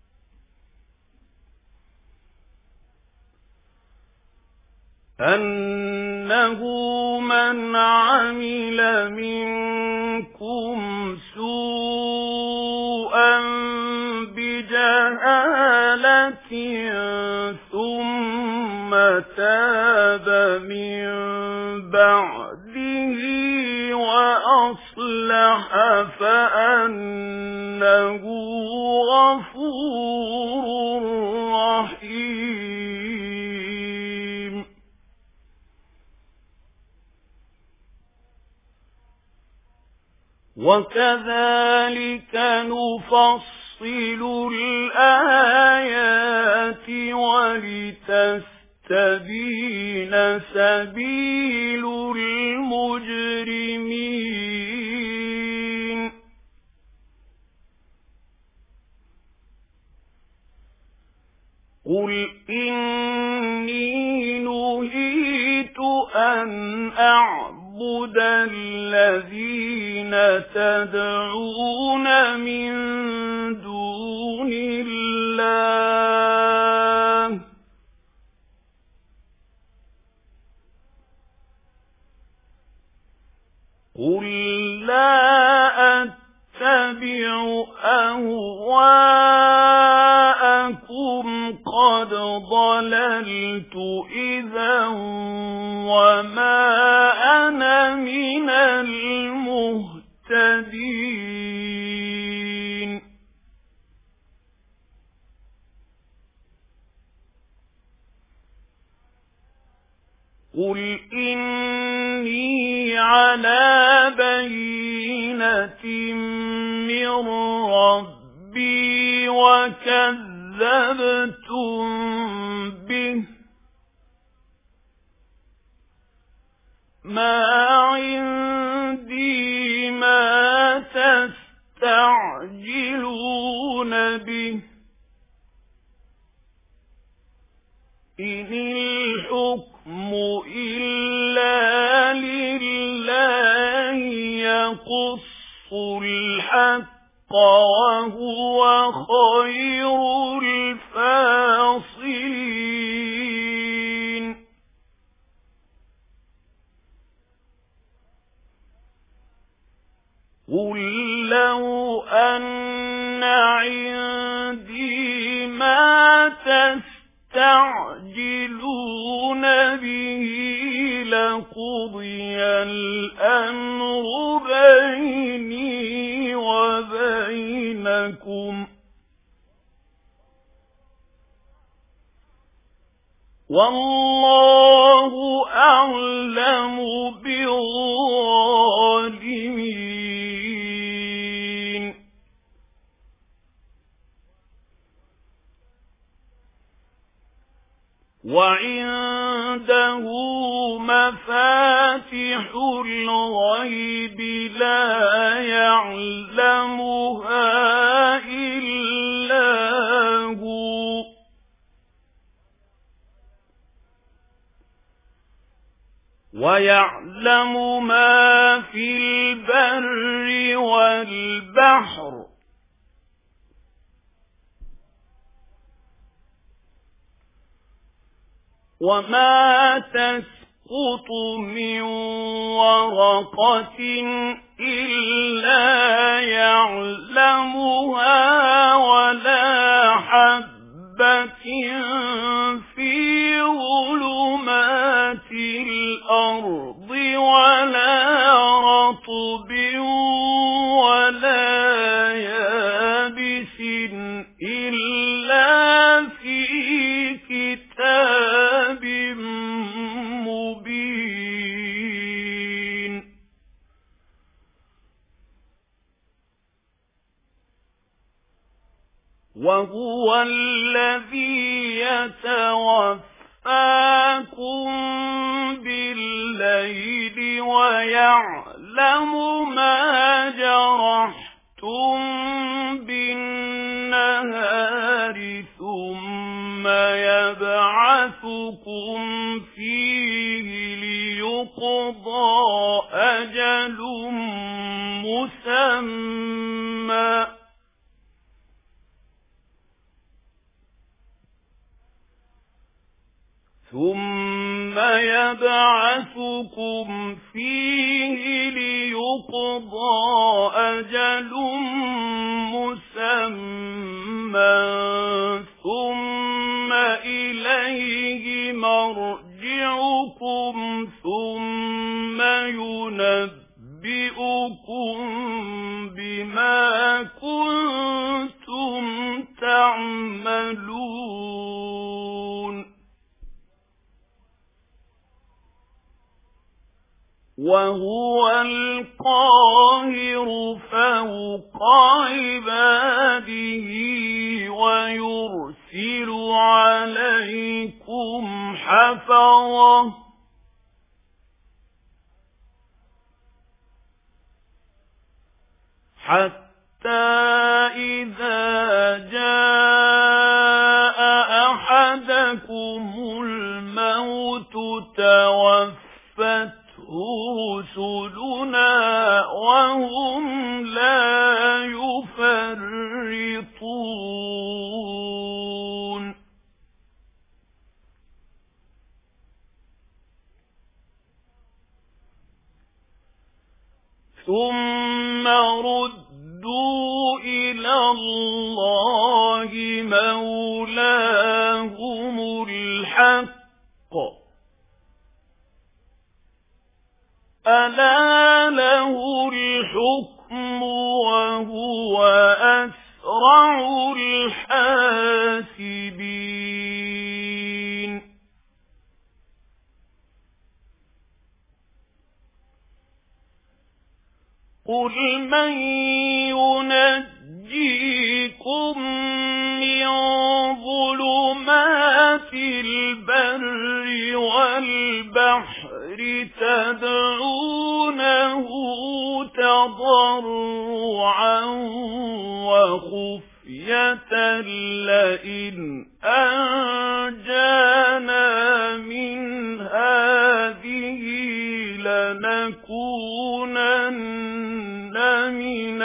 أنه من عمل منكم سوءا بجهالة ثم تاب من بعده وأصلح فأنه غفور رحيم وكذلك نفصل الآيات ولتستبين سبيل المجرمين قل إني نهيت أن أعبد الذين تدعون من دون الله قل لا أتبع أهواءكم قد ضللت إذا وما أنا من المهتدين قل إني على بينة من ربي وكذبتم به ما عندي ما تستعجلون به إن الحكم إلا لله يقص الحق وهو خير الفاصلين قل لو أن عندي ما تستعجلون به لقضي الأمر بيني وبينكم والله أعلم بالظالمين وعنده مفاتح الغيب لا يعلمها إلا هو ويعلم ما في البر والبحر وما تسقط من ورقة إلا يعلمها ولا حبة في ظلمات الأرض ولا رطب ولا يابس إلا في كتاب مبين وهو الذي يتوفاكم بالليل ويعلم ما جرحتم بالنهار ثم يبعثكم فيه ليقضى أجل مسمى ثم يبعثكم فيه ليقضى أجل مسمى ثم إليه مرجعكم ثم ينبئكم بما كنتم تعملون وهو القاهر فوق عباده ويرسل عليكم حفظة حتى إذا جاء أحدكم الموت توفت رسلنا وهم لا يفرطون ثم ردوا إلى الله مولاهم الحق ألا له الحكم وهو أسرع الحاسبين قل من ينجيكم من ظلمات البر والبحر تدعونه تضرعا وخفية لئن أنجانا من هذه لنكونن من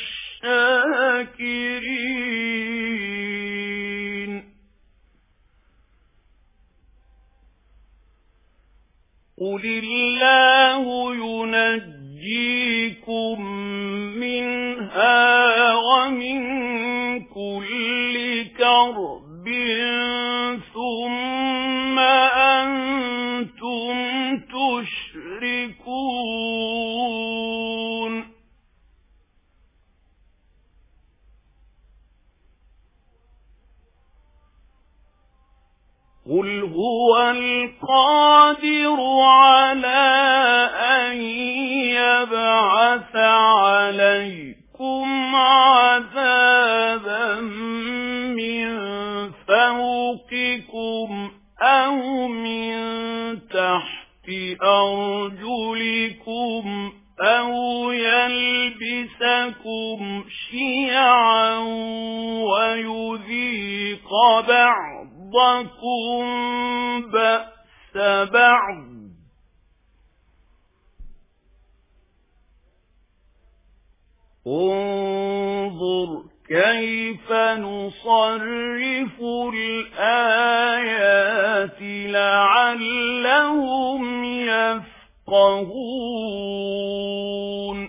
الشاكرين قل الله ينجيكم منها ومن كل كرب ثم أنتم تشركون قل هو القادر على أن يبعث عليكم عذابا من فوقكم أو من تحت أرجلكم أو يلبسكم شيعا ويذيق بعضكم بأس بعض انظر كيف نصرف الآيات لعلهم يفقهون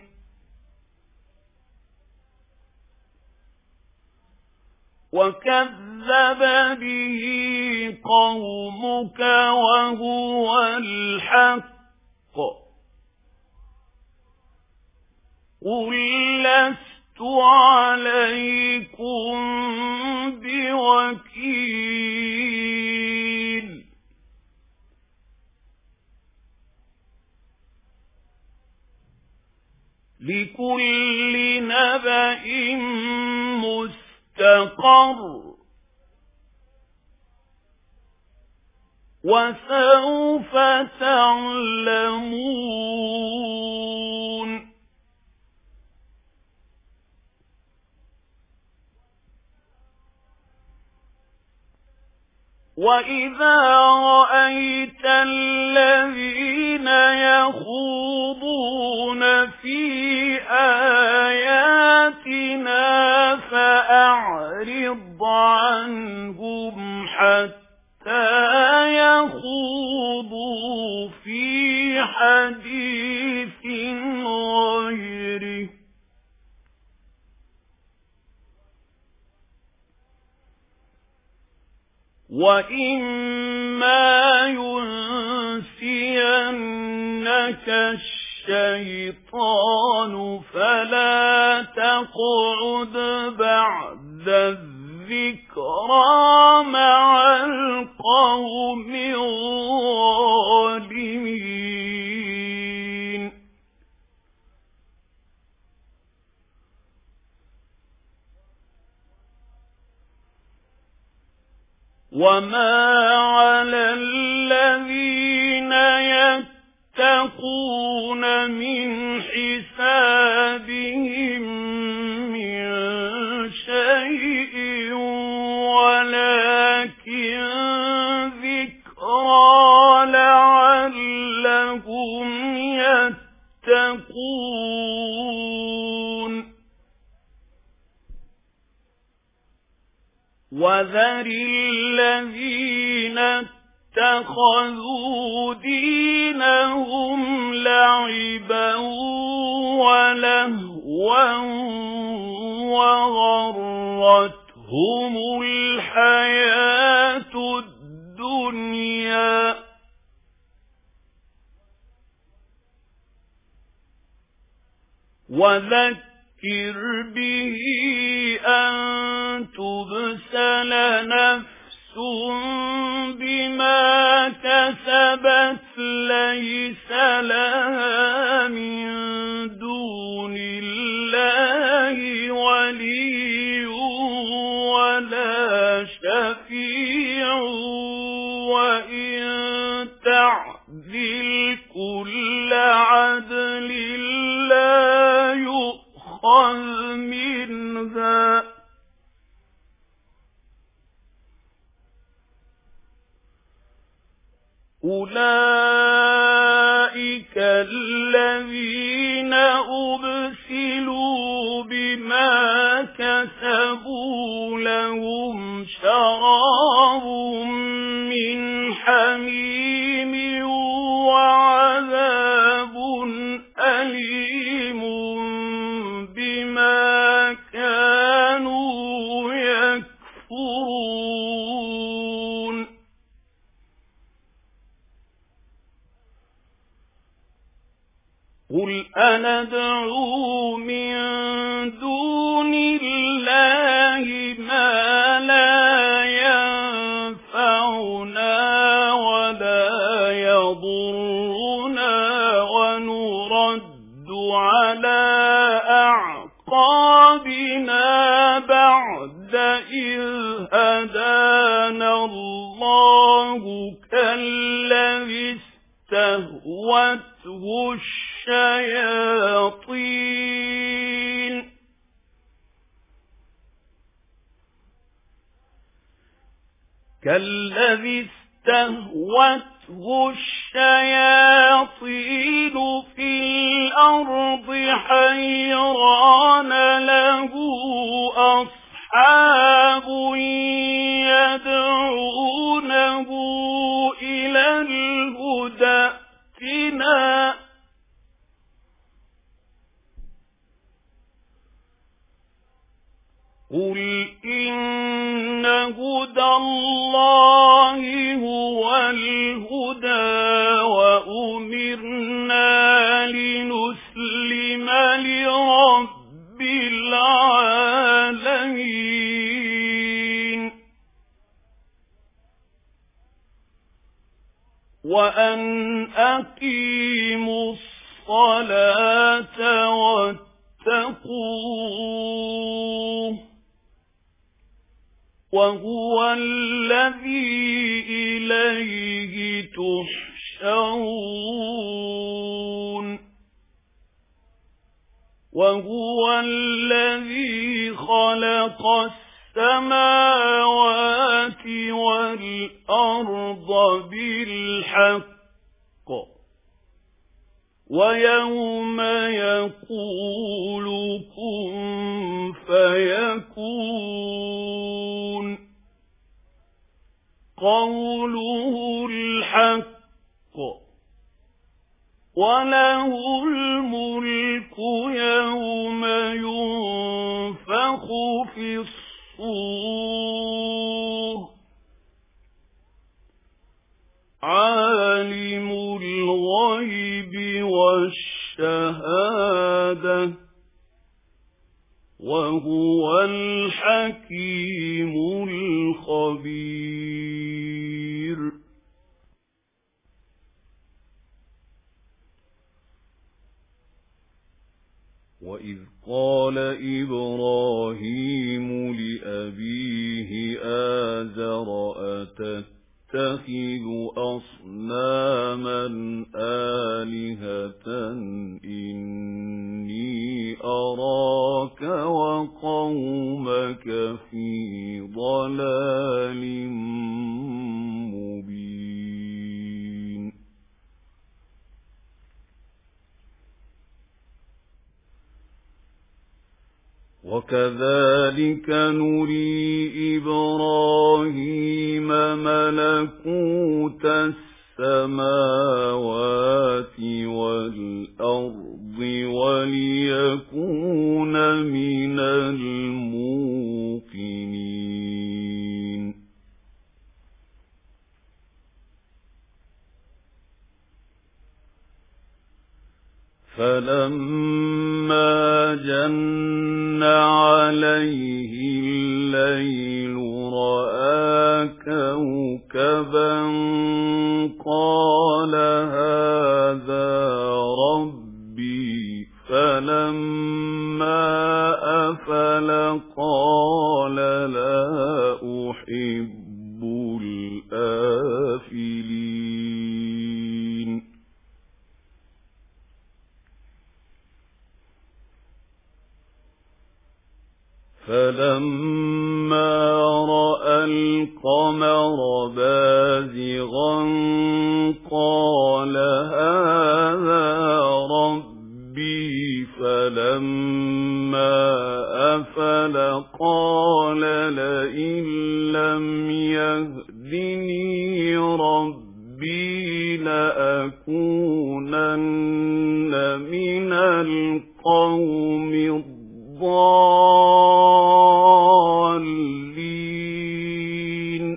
وكذب به قومك وهو الحق قُل لَّسْتُ عَلَيْكُم بِوَكِيلٍ لِكُلِّ نَبَإٍ مُسْتَقَرٌّ وَسَوْفَ تَعْلَمُونَ وَإِذَا رَأَيْتَ الَّذِينَ يَخُوضُونَ فِي آيَاتِنَا فَأَعْرِضْ عَنْهُمْ حَتَّىٰ يَخُوضُوا فِي حَدِيثٍ غَيْرِهِ وَإِمَّا يُنسِيَنَّكَ الشَّيْطَانُ فَلَا تَقْعُدْ بَعْدَ الذِّكْرَىٰ مَعَ الْقَوْمِ الظَّالِمِينَ وَمَا عَلَى الَّذِينَ يَتَّقُونَ مِنْ حِسَابِهِم مِّن شَيْءٍ وَلَٰكِن ذِكْرَىٰ لَعَلَّهُمْ يَتَّقُونَ وَذَرِ الَّذِينَ اتَّخَذُوا دِينَهُمْ لَعِبًا وَلَهْوًا وَغَرَّتْهُمُ الْحَيَاةُ الدُّنْيَا وَذَكِّرْ بِهِ أَن تُبْسَلَ نَفْسٌ بِمَا كَسَبَتْ لَيْسَ لَهَا مِن دُونِ اللَّهِ وَلِيٌّ وَلَا شَفِيعٌ وَإِن تَعْدِلْ كُلَّ عَدْلٍ لَّا يُؤْخَذْ مِنْهَا أُولَئِكَ الَّذِينَ أُبْسِلُوا بِمَا كَسَبُوا لَهُمْ شَرَابٌ مِّنْ حَمِيمٍ وَعَذَابٌ أَلِيمٌ بِمَا كَانُوا يَكْفُرُونَ قُلْ أَنَدْعُو مِن دُونِ اللَّهِ مَا لَا يَنفَعُنَا وَلَا يَضُرُّنَا وَنُرَدُّ عَلَى أَعْقَابِنَا بَعْدَ إِذْ هَدَانَا اللَّهُ كَالَّذِي اسْتَهْوَتْهُ الشَّيَاطِينُ كَالَّذِي اسْتَهْوَتْهُ الشَّيَاطِينُ فِي الْأَرْضِ حَيْرَانَ لَهُ أَصْحَابٌ يَدْعُونَهُ إِلَى الْهُدى ائْتِنَا قُلْ إِنَّ هُدَى اللَّهِ هُوَ الْهُدَى وَأُمِرْنَا لِنُسْلِمَ لِرَبِّ وأن أقيموا الصلاة واتقوه وهو الذي إليه تحشرون وهو الذي خلق السماوات والأرض بالحق ويوم يقول كن فيكون قوله الحق وله الملك يوم ينفخ في الصور عالم الغيب والشهادة وهو الحكيم الخبير. وإذ قال إبراهيم لأبيه آزر أتتخذ أصناما آلهة إني أراك وقومك في ضلال مبين. وكذلك نري إبراهيم ملكوت السماوات والأرض وليكون من الموقنين. فلما جن عليه الليل رأى كوكبا قال هذا ربي فلما أفل قال لا أحب الآفلين. فلما رأى القمر بازغا قال هذا ربي فلما أفل قال لئن لم يهدني ربي لأكونن من القوم الضالين.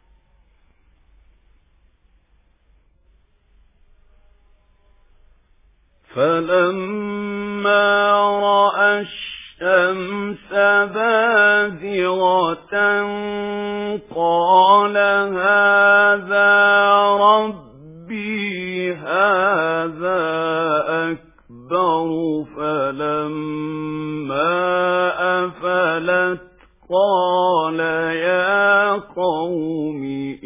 فلما رأى الشمس بازغة قال هذا ربي هذا أكبر فلما أفلت قال يا قوم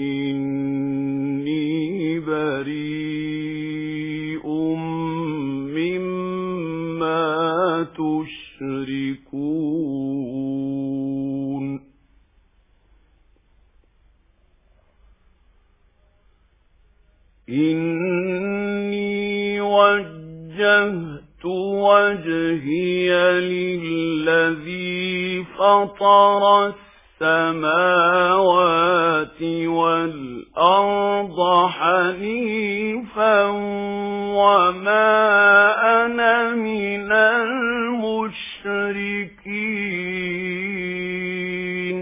إني بريء مما تشركون. إني وجهت وجهي للذي فطر السماوات والأرض حنيفا وما أنا من المشركين.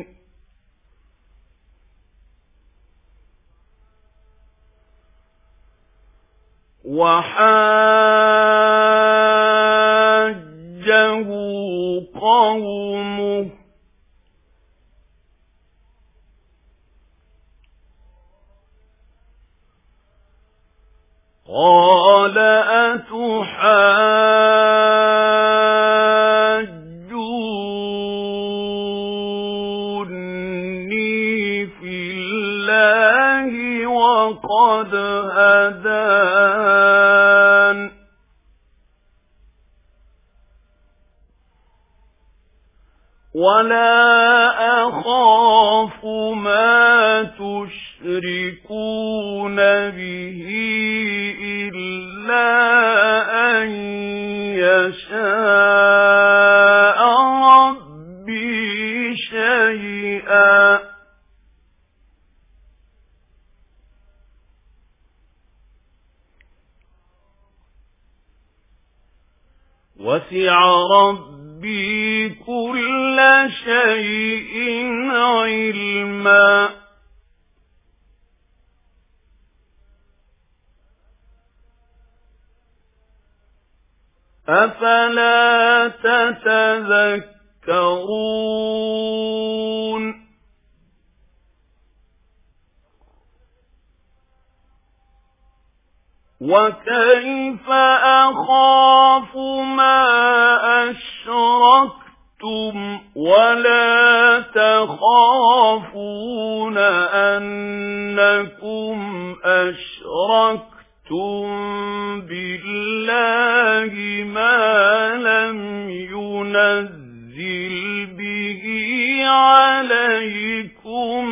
وحاجه قومه قال أتحاجوني في الله وقد هدان ولا أخاف ما تشركون به إلا أن يشاء ربي شيئا وسع ربي كل شيء علما أفلا تتذكرون وكيف أخاف ما أشركتم ولا تخافون أنكم أشركتم بالله ما لم ينزل به عليكم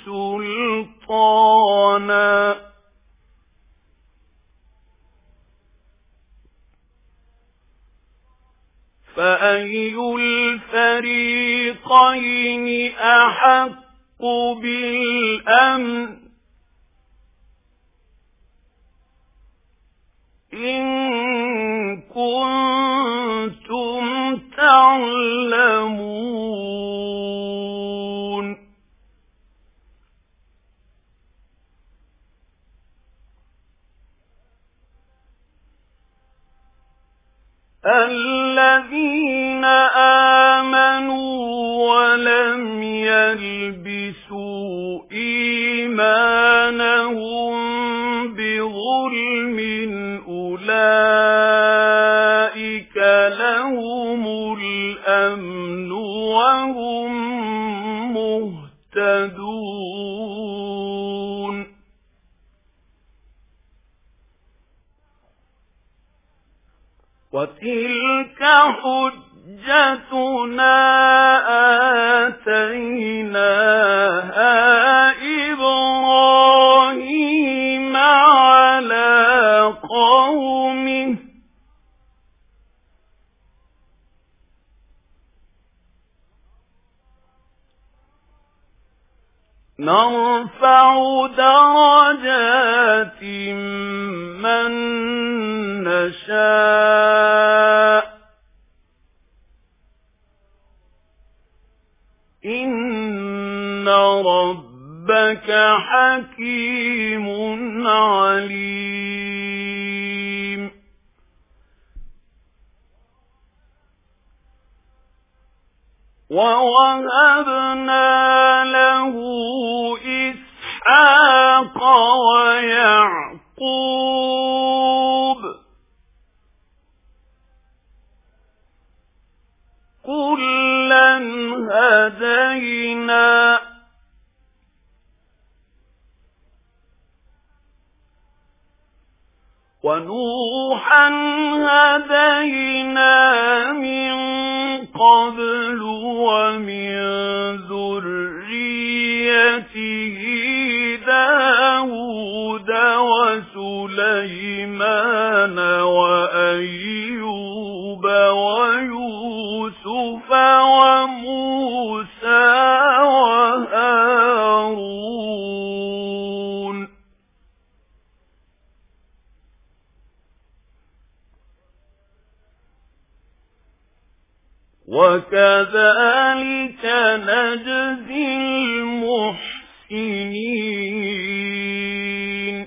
سلطانا فأي الفريقين أحق بالأمن إن كنتم تعلمون الذين آمنوا ولم يلبسوا إيمانهم بظلم أولئك لهم الأمن وهم مهتدون وتلك حجتنا آتيناها إبراهيم على قومه نرفع درجات من نشاء إن ربك حكيم عليم ووهبنا له إسحاق ويعقوب كلا هدينا ونوحا هدينا من قبل ومن ذريته داود وسليمان وأيوب ويوسف وموسى وهارون وكذلك نجزي المحسنين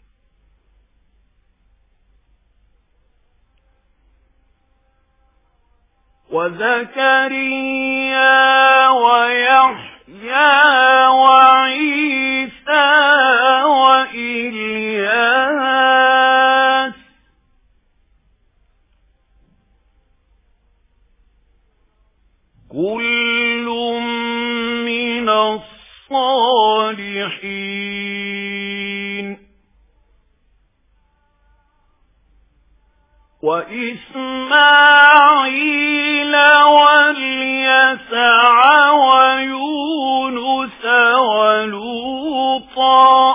وزكريا ويحيى وعيسى وإلياس الصالحين وإسماعيل واليسع ويونس ولوطا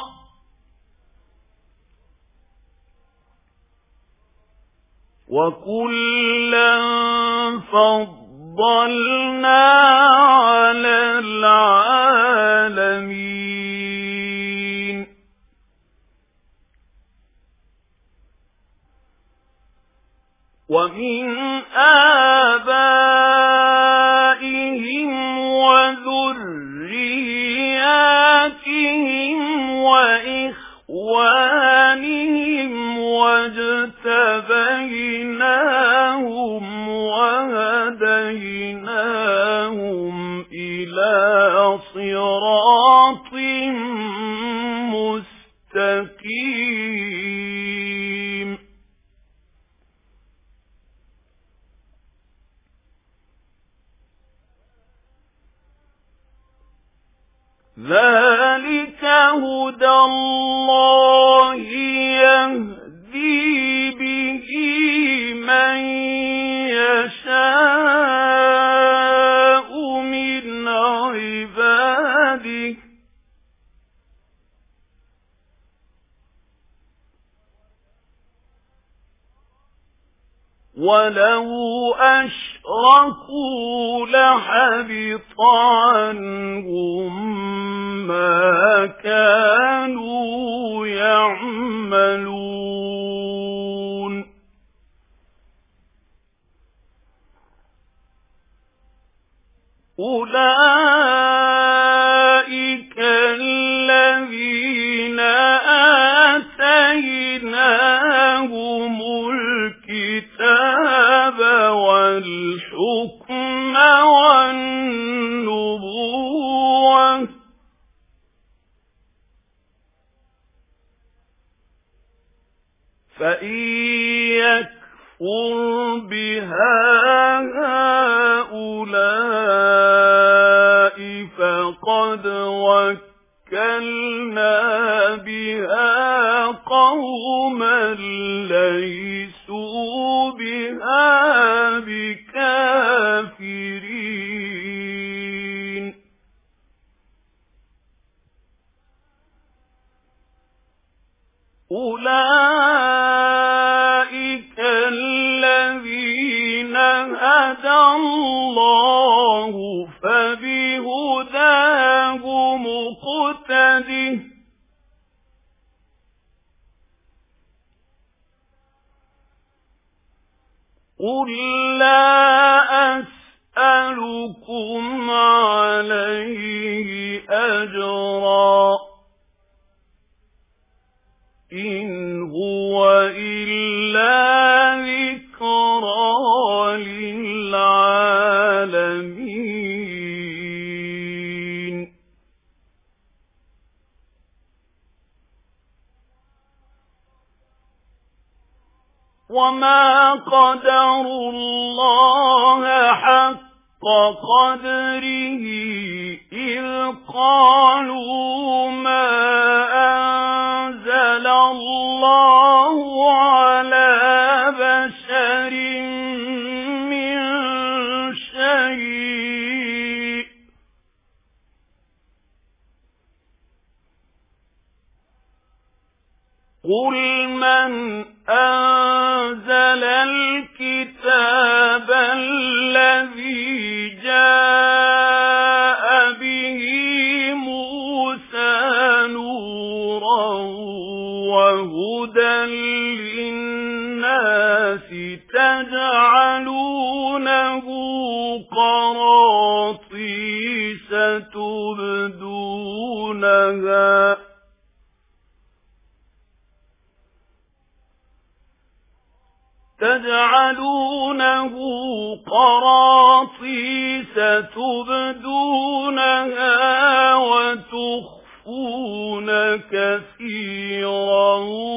وكلا فضلنا على العالمين ومن آبائهم وذرياتهم وإخوانهم واجتبيناهم وهديناهم إلى صراط مستقيم ذلك هدى الله يهدي به من يشاء من عباده ولو أشركوا لحبط عنهم ما كانوا يعملون أولئك الذين آتيناهم الكتاب والحكم والنبوة فإن يكفر بها هؤلاء فقد وكلنا بها قوما ليسوا بها بكافرين أولئك الذين هدى الله فبهداه مقتده قل لا أسألكم عليه أجرا إن هو إلا ذكرى للعالمين وما قدروا الله حق قدره إذ قالوا ما أنزل الله على بشر من شيء قل من أنزل الكتاب الذي جاء به موسى نورا وهدى للناس تجعلونه قراطيس تبدونها تجعلونه قراطيس تبدونها وتخفون كثيرا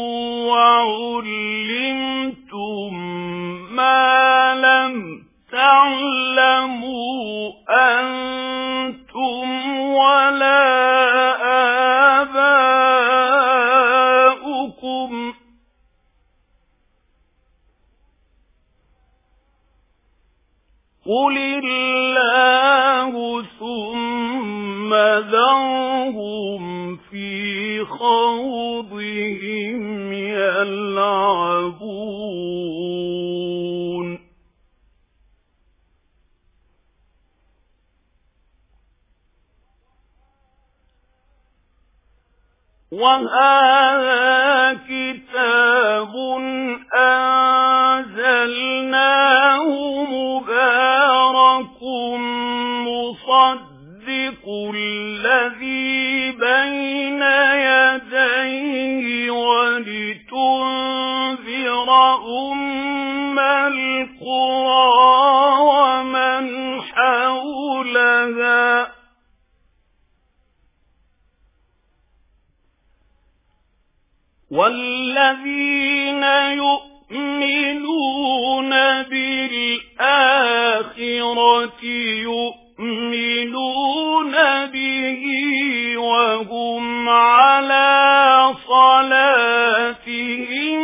وعلمتم ما لم تعلموا أنتم ولا ثم ذرهم في خوضهم يلعبون وهذا كتاب أنزلناه مبارك مصدق الذي بين يديه ولتنذر أم القرى ومن حولها والذين يؤمنون بالآخرة يؤمنون به وهم على صلاتهم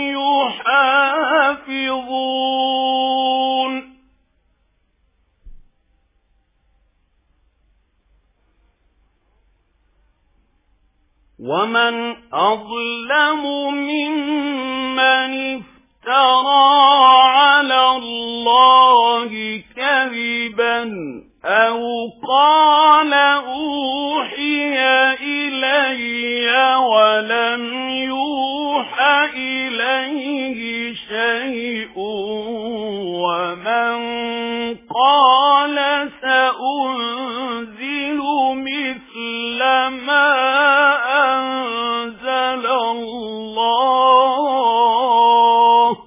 يحافظون ومن أظلم ممن افترى على الله كذبا أو قال أوحي إلي ولم يوحى إليه شيء ومن قال سأنزل مثل ما أنزل الله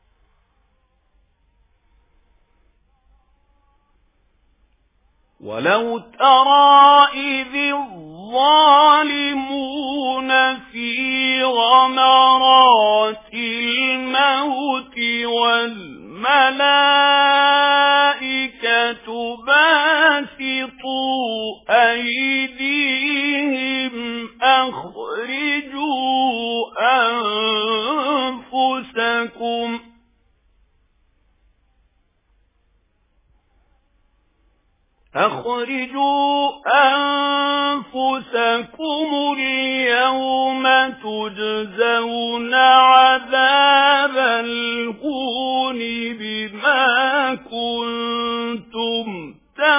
ولو ترى إذ الظالمون في غمرات الموت والملائكة باسطوا أيديهم أخرجوا أنفسكم أخرجوا أنفسكم اليوم تجزون عذاب الهون بما كنتم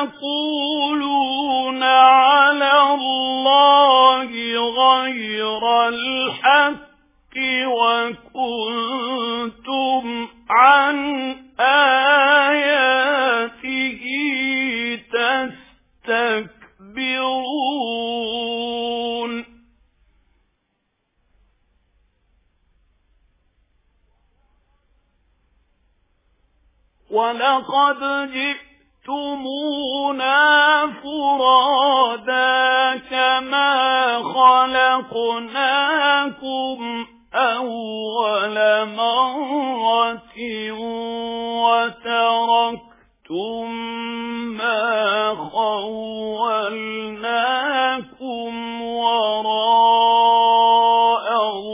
تقولون على الله غير الحق وكنتم عن آياته تستكبرون ولقد جئتمونا فرادا كما خلقناكم أول مرة وتركتم ما خولناكم وراء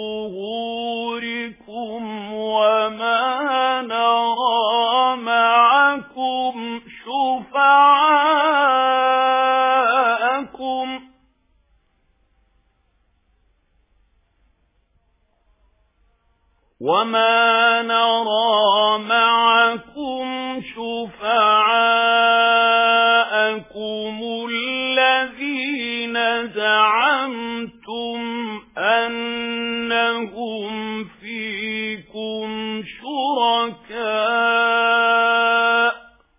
ظهوركم وما نرى معكم شفعاءكم وما نرى معكم شفعاءكم الذين زعمتم أنهم فيكم شركاء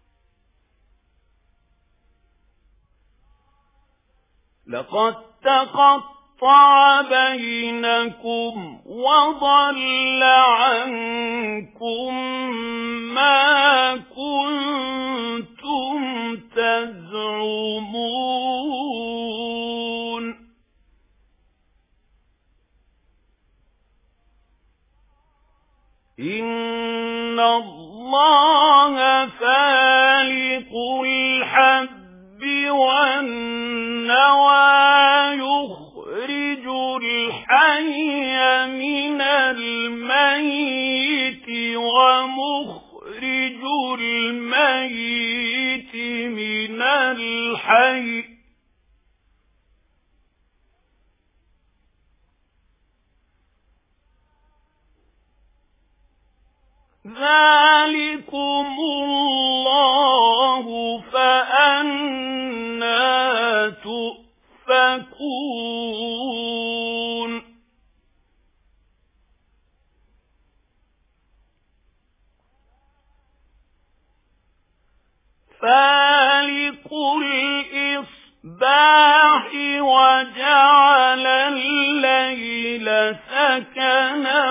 لقد تقطع بينكم وضل عنكم ما كنتم تزعمون إن الله فالق الحب والنوى يخرج الحي من الميت ومخرج الميت من الحي ذَلِكُمُ اللَّهُ فَأَنَّىٰ تُؤْفَكُونَ فَالِقُ الْإِصْبَاحِ وَجَعَلَ اللَّيْلَ سَكَنًا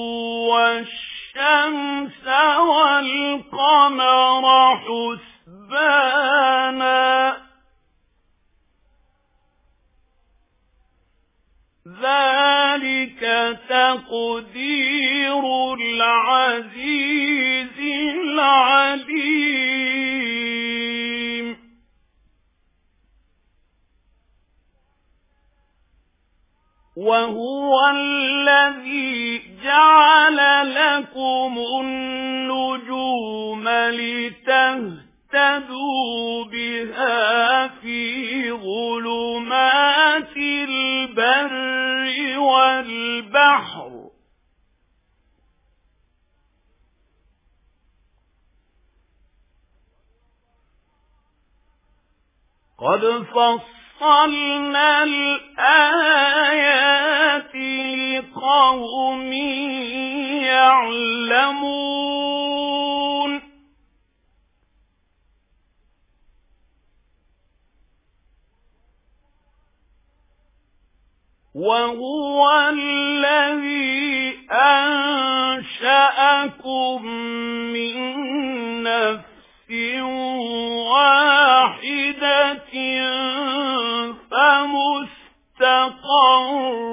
وَالشَّمْسَ وَالْقَمَرَ حُسْبَانًا ذَلِكَ تَقْدِيرُ الْعَزِيزِ الْعَلِيمِ وَهُوَ الَّذِي جَعَلَ لَكُمُ النُّجُومَ لِتَهْتَدُوا بِهَا فِي ظُلُمَاتِ الْبَرِّ وَالْبَحْرِ قَدْ فَصَّلْنَا الْآيَاتِ لِقَوْمٍ يَعْلَمُونَ وَهُوَ الَّذِي أَنشَأَكُم مِّن نَّفْسٍ وَاحِدَةٍ فَمُسْتَقَرٌّ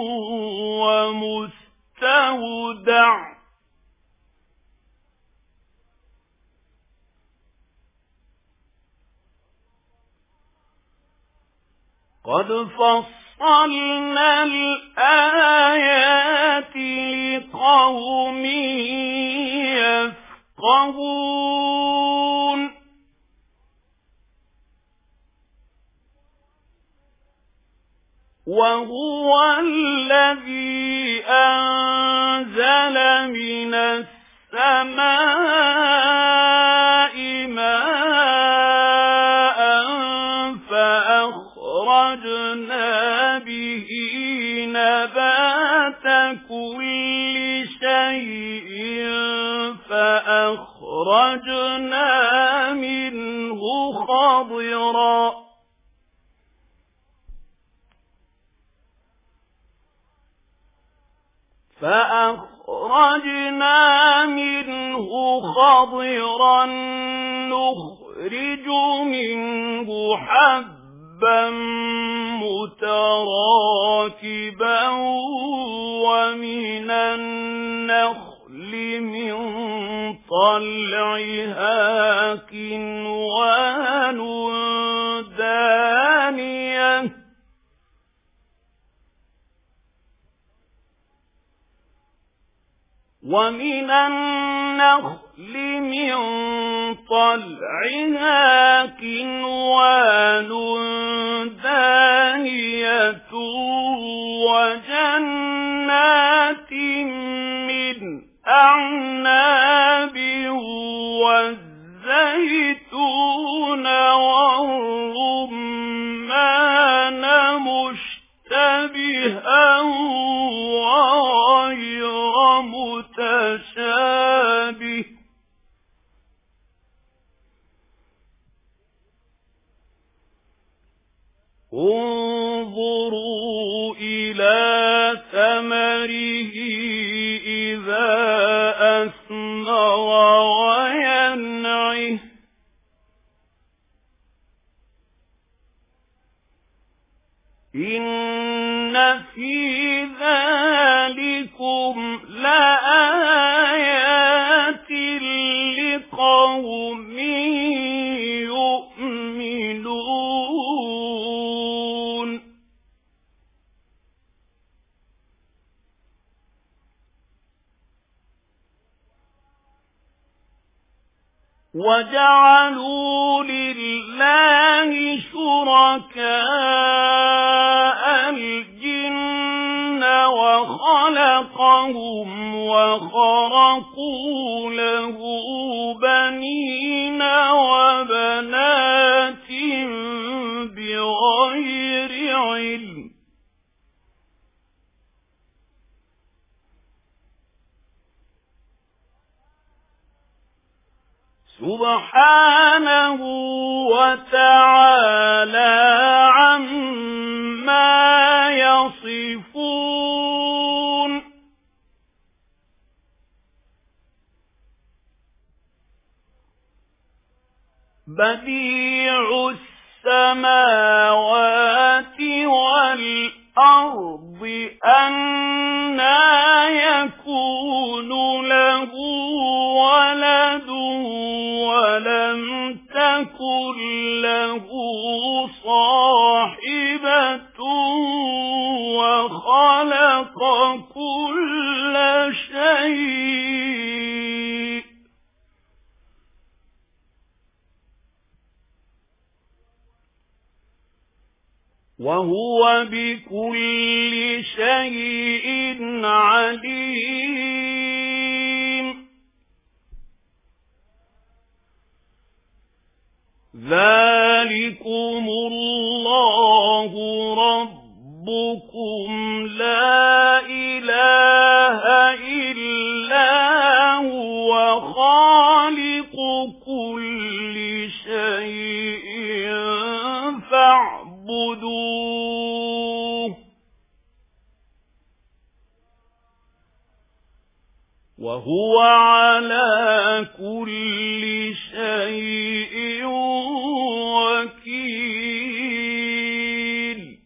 وَمُسْتَوْدَعٌ قَدْ فَصَّلْنَا الْآيَاتِ لِقَوْمٍ يَفْقَهُونَ وَهُوَ الَّذِي أَنزَلَ مِنَ السَّمَاءِ مَاءً فَأَخْرَجْنَا بِهِ نَبَاتَ كُلِّ شَيْءٍ فَأَخْرَجْنَا مِنْهُ خَضِرًا فَأَخْرَجْنَا مِنْهُ خَضِرًا نُخْرِجُ مِنْهُ حَبًّا مُتَرَاكِبًا وَمِنَ النَّخْلِ مِنْ طَلْعِهَا كِنْوَانٌ دَانِيَةٌ وَمِنَ النَّخْلِ مِنْ طَلْعِهَا كِنْوَانٌ دَانِيَةٌ وَجَنَّاتٍ مِنْ أَعْنَابٍ وَالزَّيْتُونَ وَالرُّمَّانَ مُشْتَبِهًا وَغَيْرَ متشابه انظروا إلى ثمره إذا أثمر وينعه إن في ذلكم لآيات لقوم يؤمنون وجعلوا لله شركاء الجن وخلقهم وخرقوا وَرَزَقُوا لَهُ بَنِينَ وَبَنَاتٍ بِغَيْرِ عِلْمٍ سُبْحَانَهُ وَتَعَالَى عَمَّا يَصِفُونَ بَدِيعُ السَّمَاوَاتِ وَالْأَرْضِ أَنَّىٰ يَكُونُ لَهُ وَلَدٌ وَلَمْ تَكُن لَّهُ صَاحِبَةٌ وَخَلَقَ كُلَّ شَيْءٍ وَهُوَ بِكُلِّ شَيْءٍ عَلِيمٌ ذَلِكُمُ اللَّهُ رَبُّكُمْ لَا إِلَٰهَ إِلَّا هُوَ خَالِقُ كُلِّ شَيْءٍ فَاعْبُدُوهُ وَهُوَ عَلَى كُلِّ شَيْءٍ وَكِيلٌ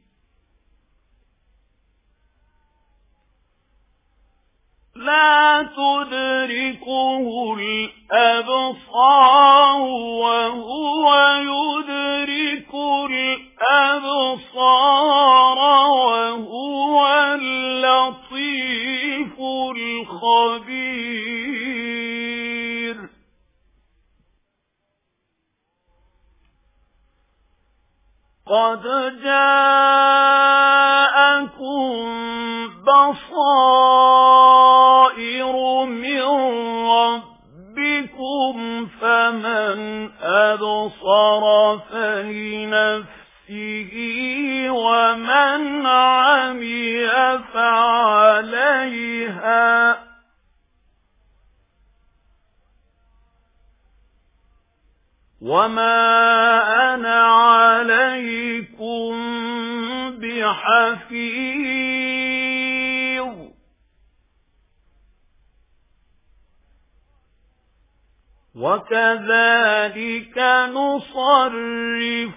لَا تُدْرِكُهُ الْأَبْصَارُ وَهُوَ يُدْرِكُ الْأَبْصَارَ وَهُوَ اللَّطِيفُ الْخَبِيرُ قَدْ جَاءَكُمْ بَصَائِرُ مِنْ رَبِّكُمْ فَمَنْ أَبْصَرَ فَلِنَفْسِهِ وَمَنْ عَمِيَ فَعَلَيْهَا وَمَا أَنَا عَلَيْكُمْ بِحَفِيظٍ وَكَذَلِكَ نُصَرِّفُ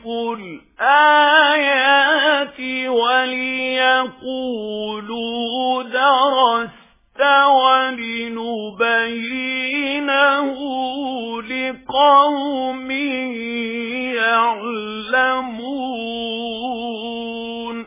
الْآيَاتِ وَلِيَقُولُوا دَرَسْتَ وَلِنُبَيِّنَهُ لِقَوْمٍ يَعْلَمُونَ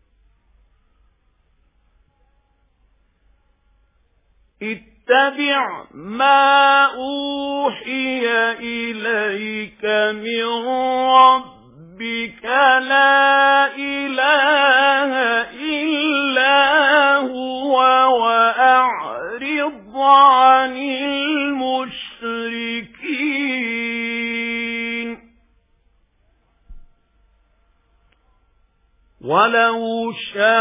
اتَّبِعْ مَا أُوحِيَ إِلَيْكَ مِنْ رَبِّكَ لَا إِلَٰهَ إِلَّا هُوَ وَأَعْرِضْ عَنِ الْمُشْرِكِينَ وَلَوْ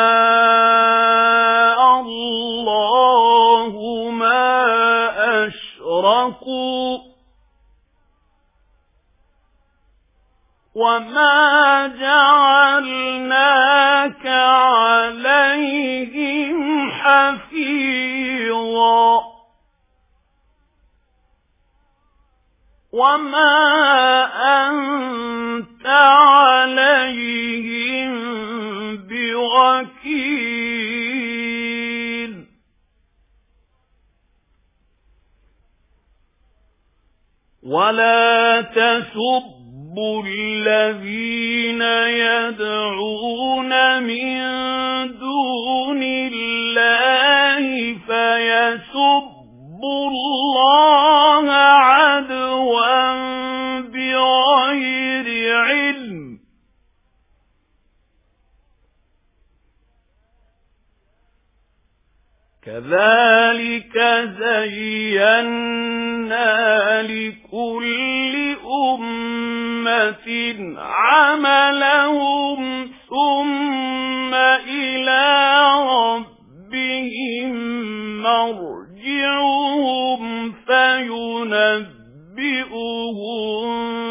شَاءَ اللَّهُ مَا أَشْرَكُوا وَمَا جَعَلْنَاكَ عَلَيْهِمْ حَفِيظًا وَمَا أَنْتَ عَلَيْهِمْ بِوَكِيلٍ وَلَا تَسُبُّوا الَّذِينَ يَدْعُونَ مِن دُونِ اللَّهِ فَيَسُبُّوا اللَّهَ عَدْوًا بِغَيْرِ عِلْمٍ كذلك زينا لكل أمة عملهم ثم إلى ربهم مرجعهم فينبئهم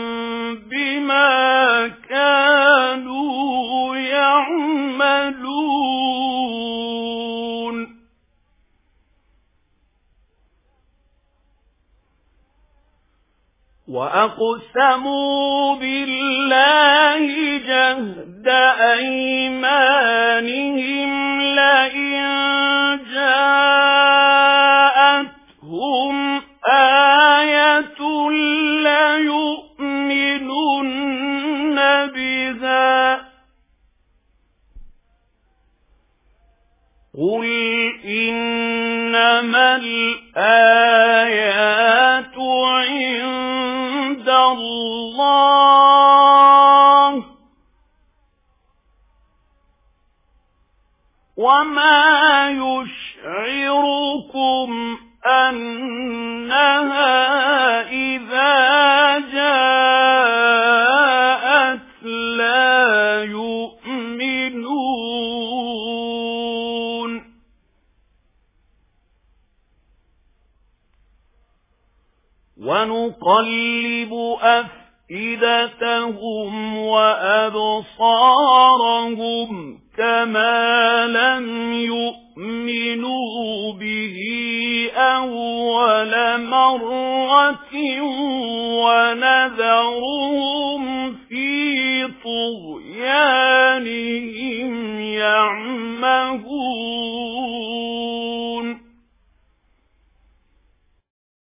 بما كانوا يعملون. وأقسموا بالله جهد أيمانهم لئن جاءتهم آية ليؤمنن بها قل إنما الآيات عند الله وما يشعركم أنها إذا جاءت لا يؤمنون. ونقلب أفئدتهم وأبصارهم كما لم يؤمنوا به أول مرة ونذرهم في طغيانهم يعمهون.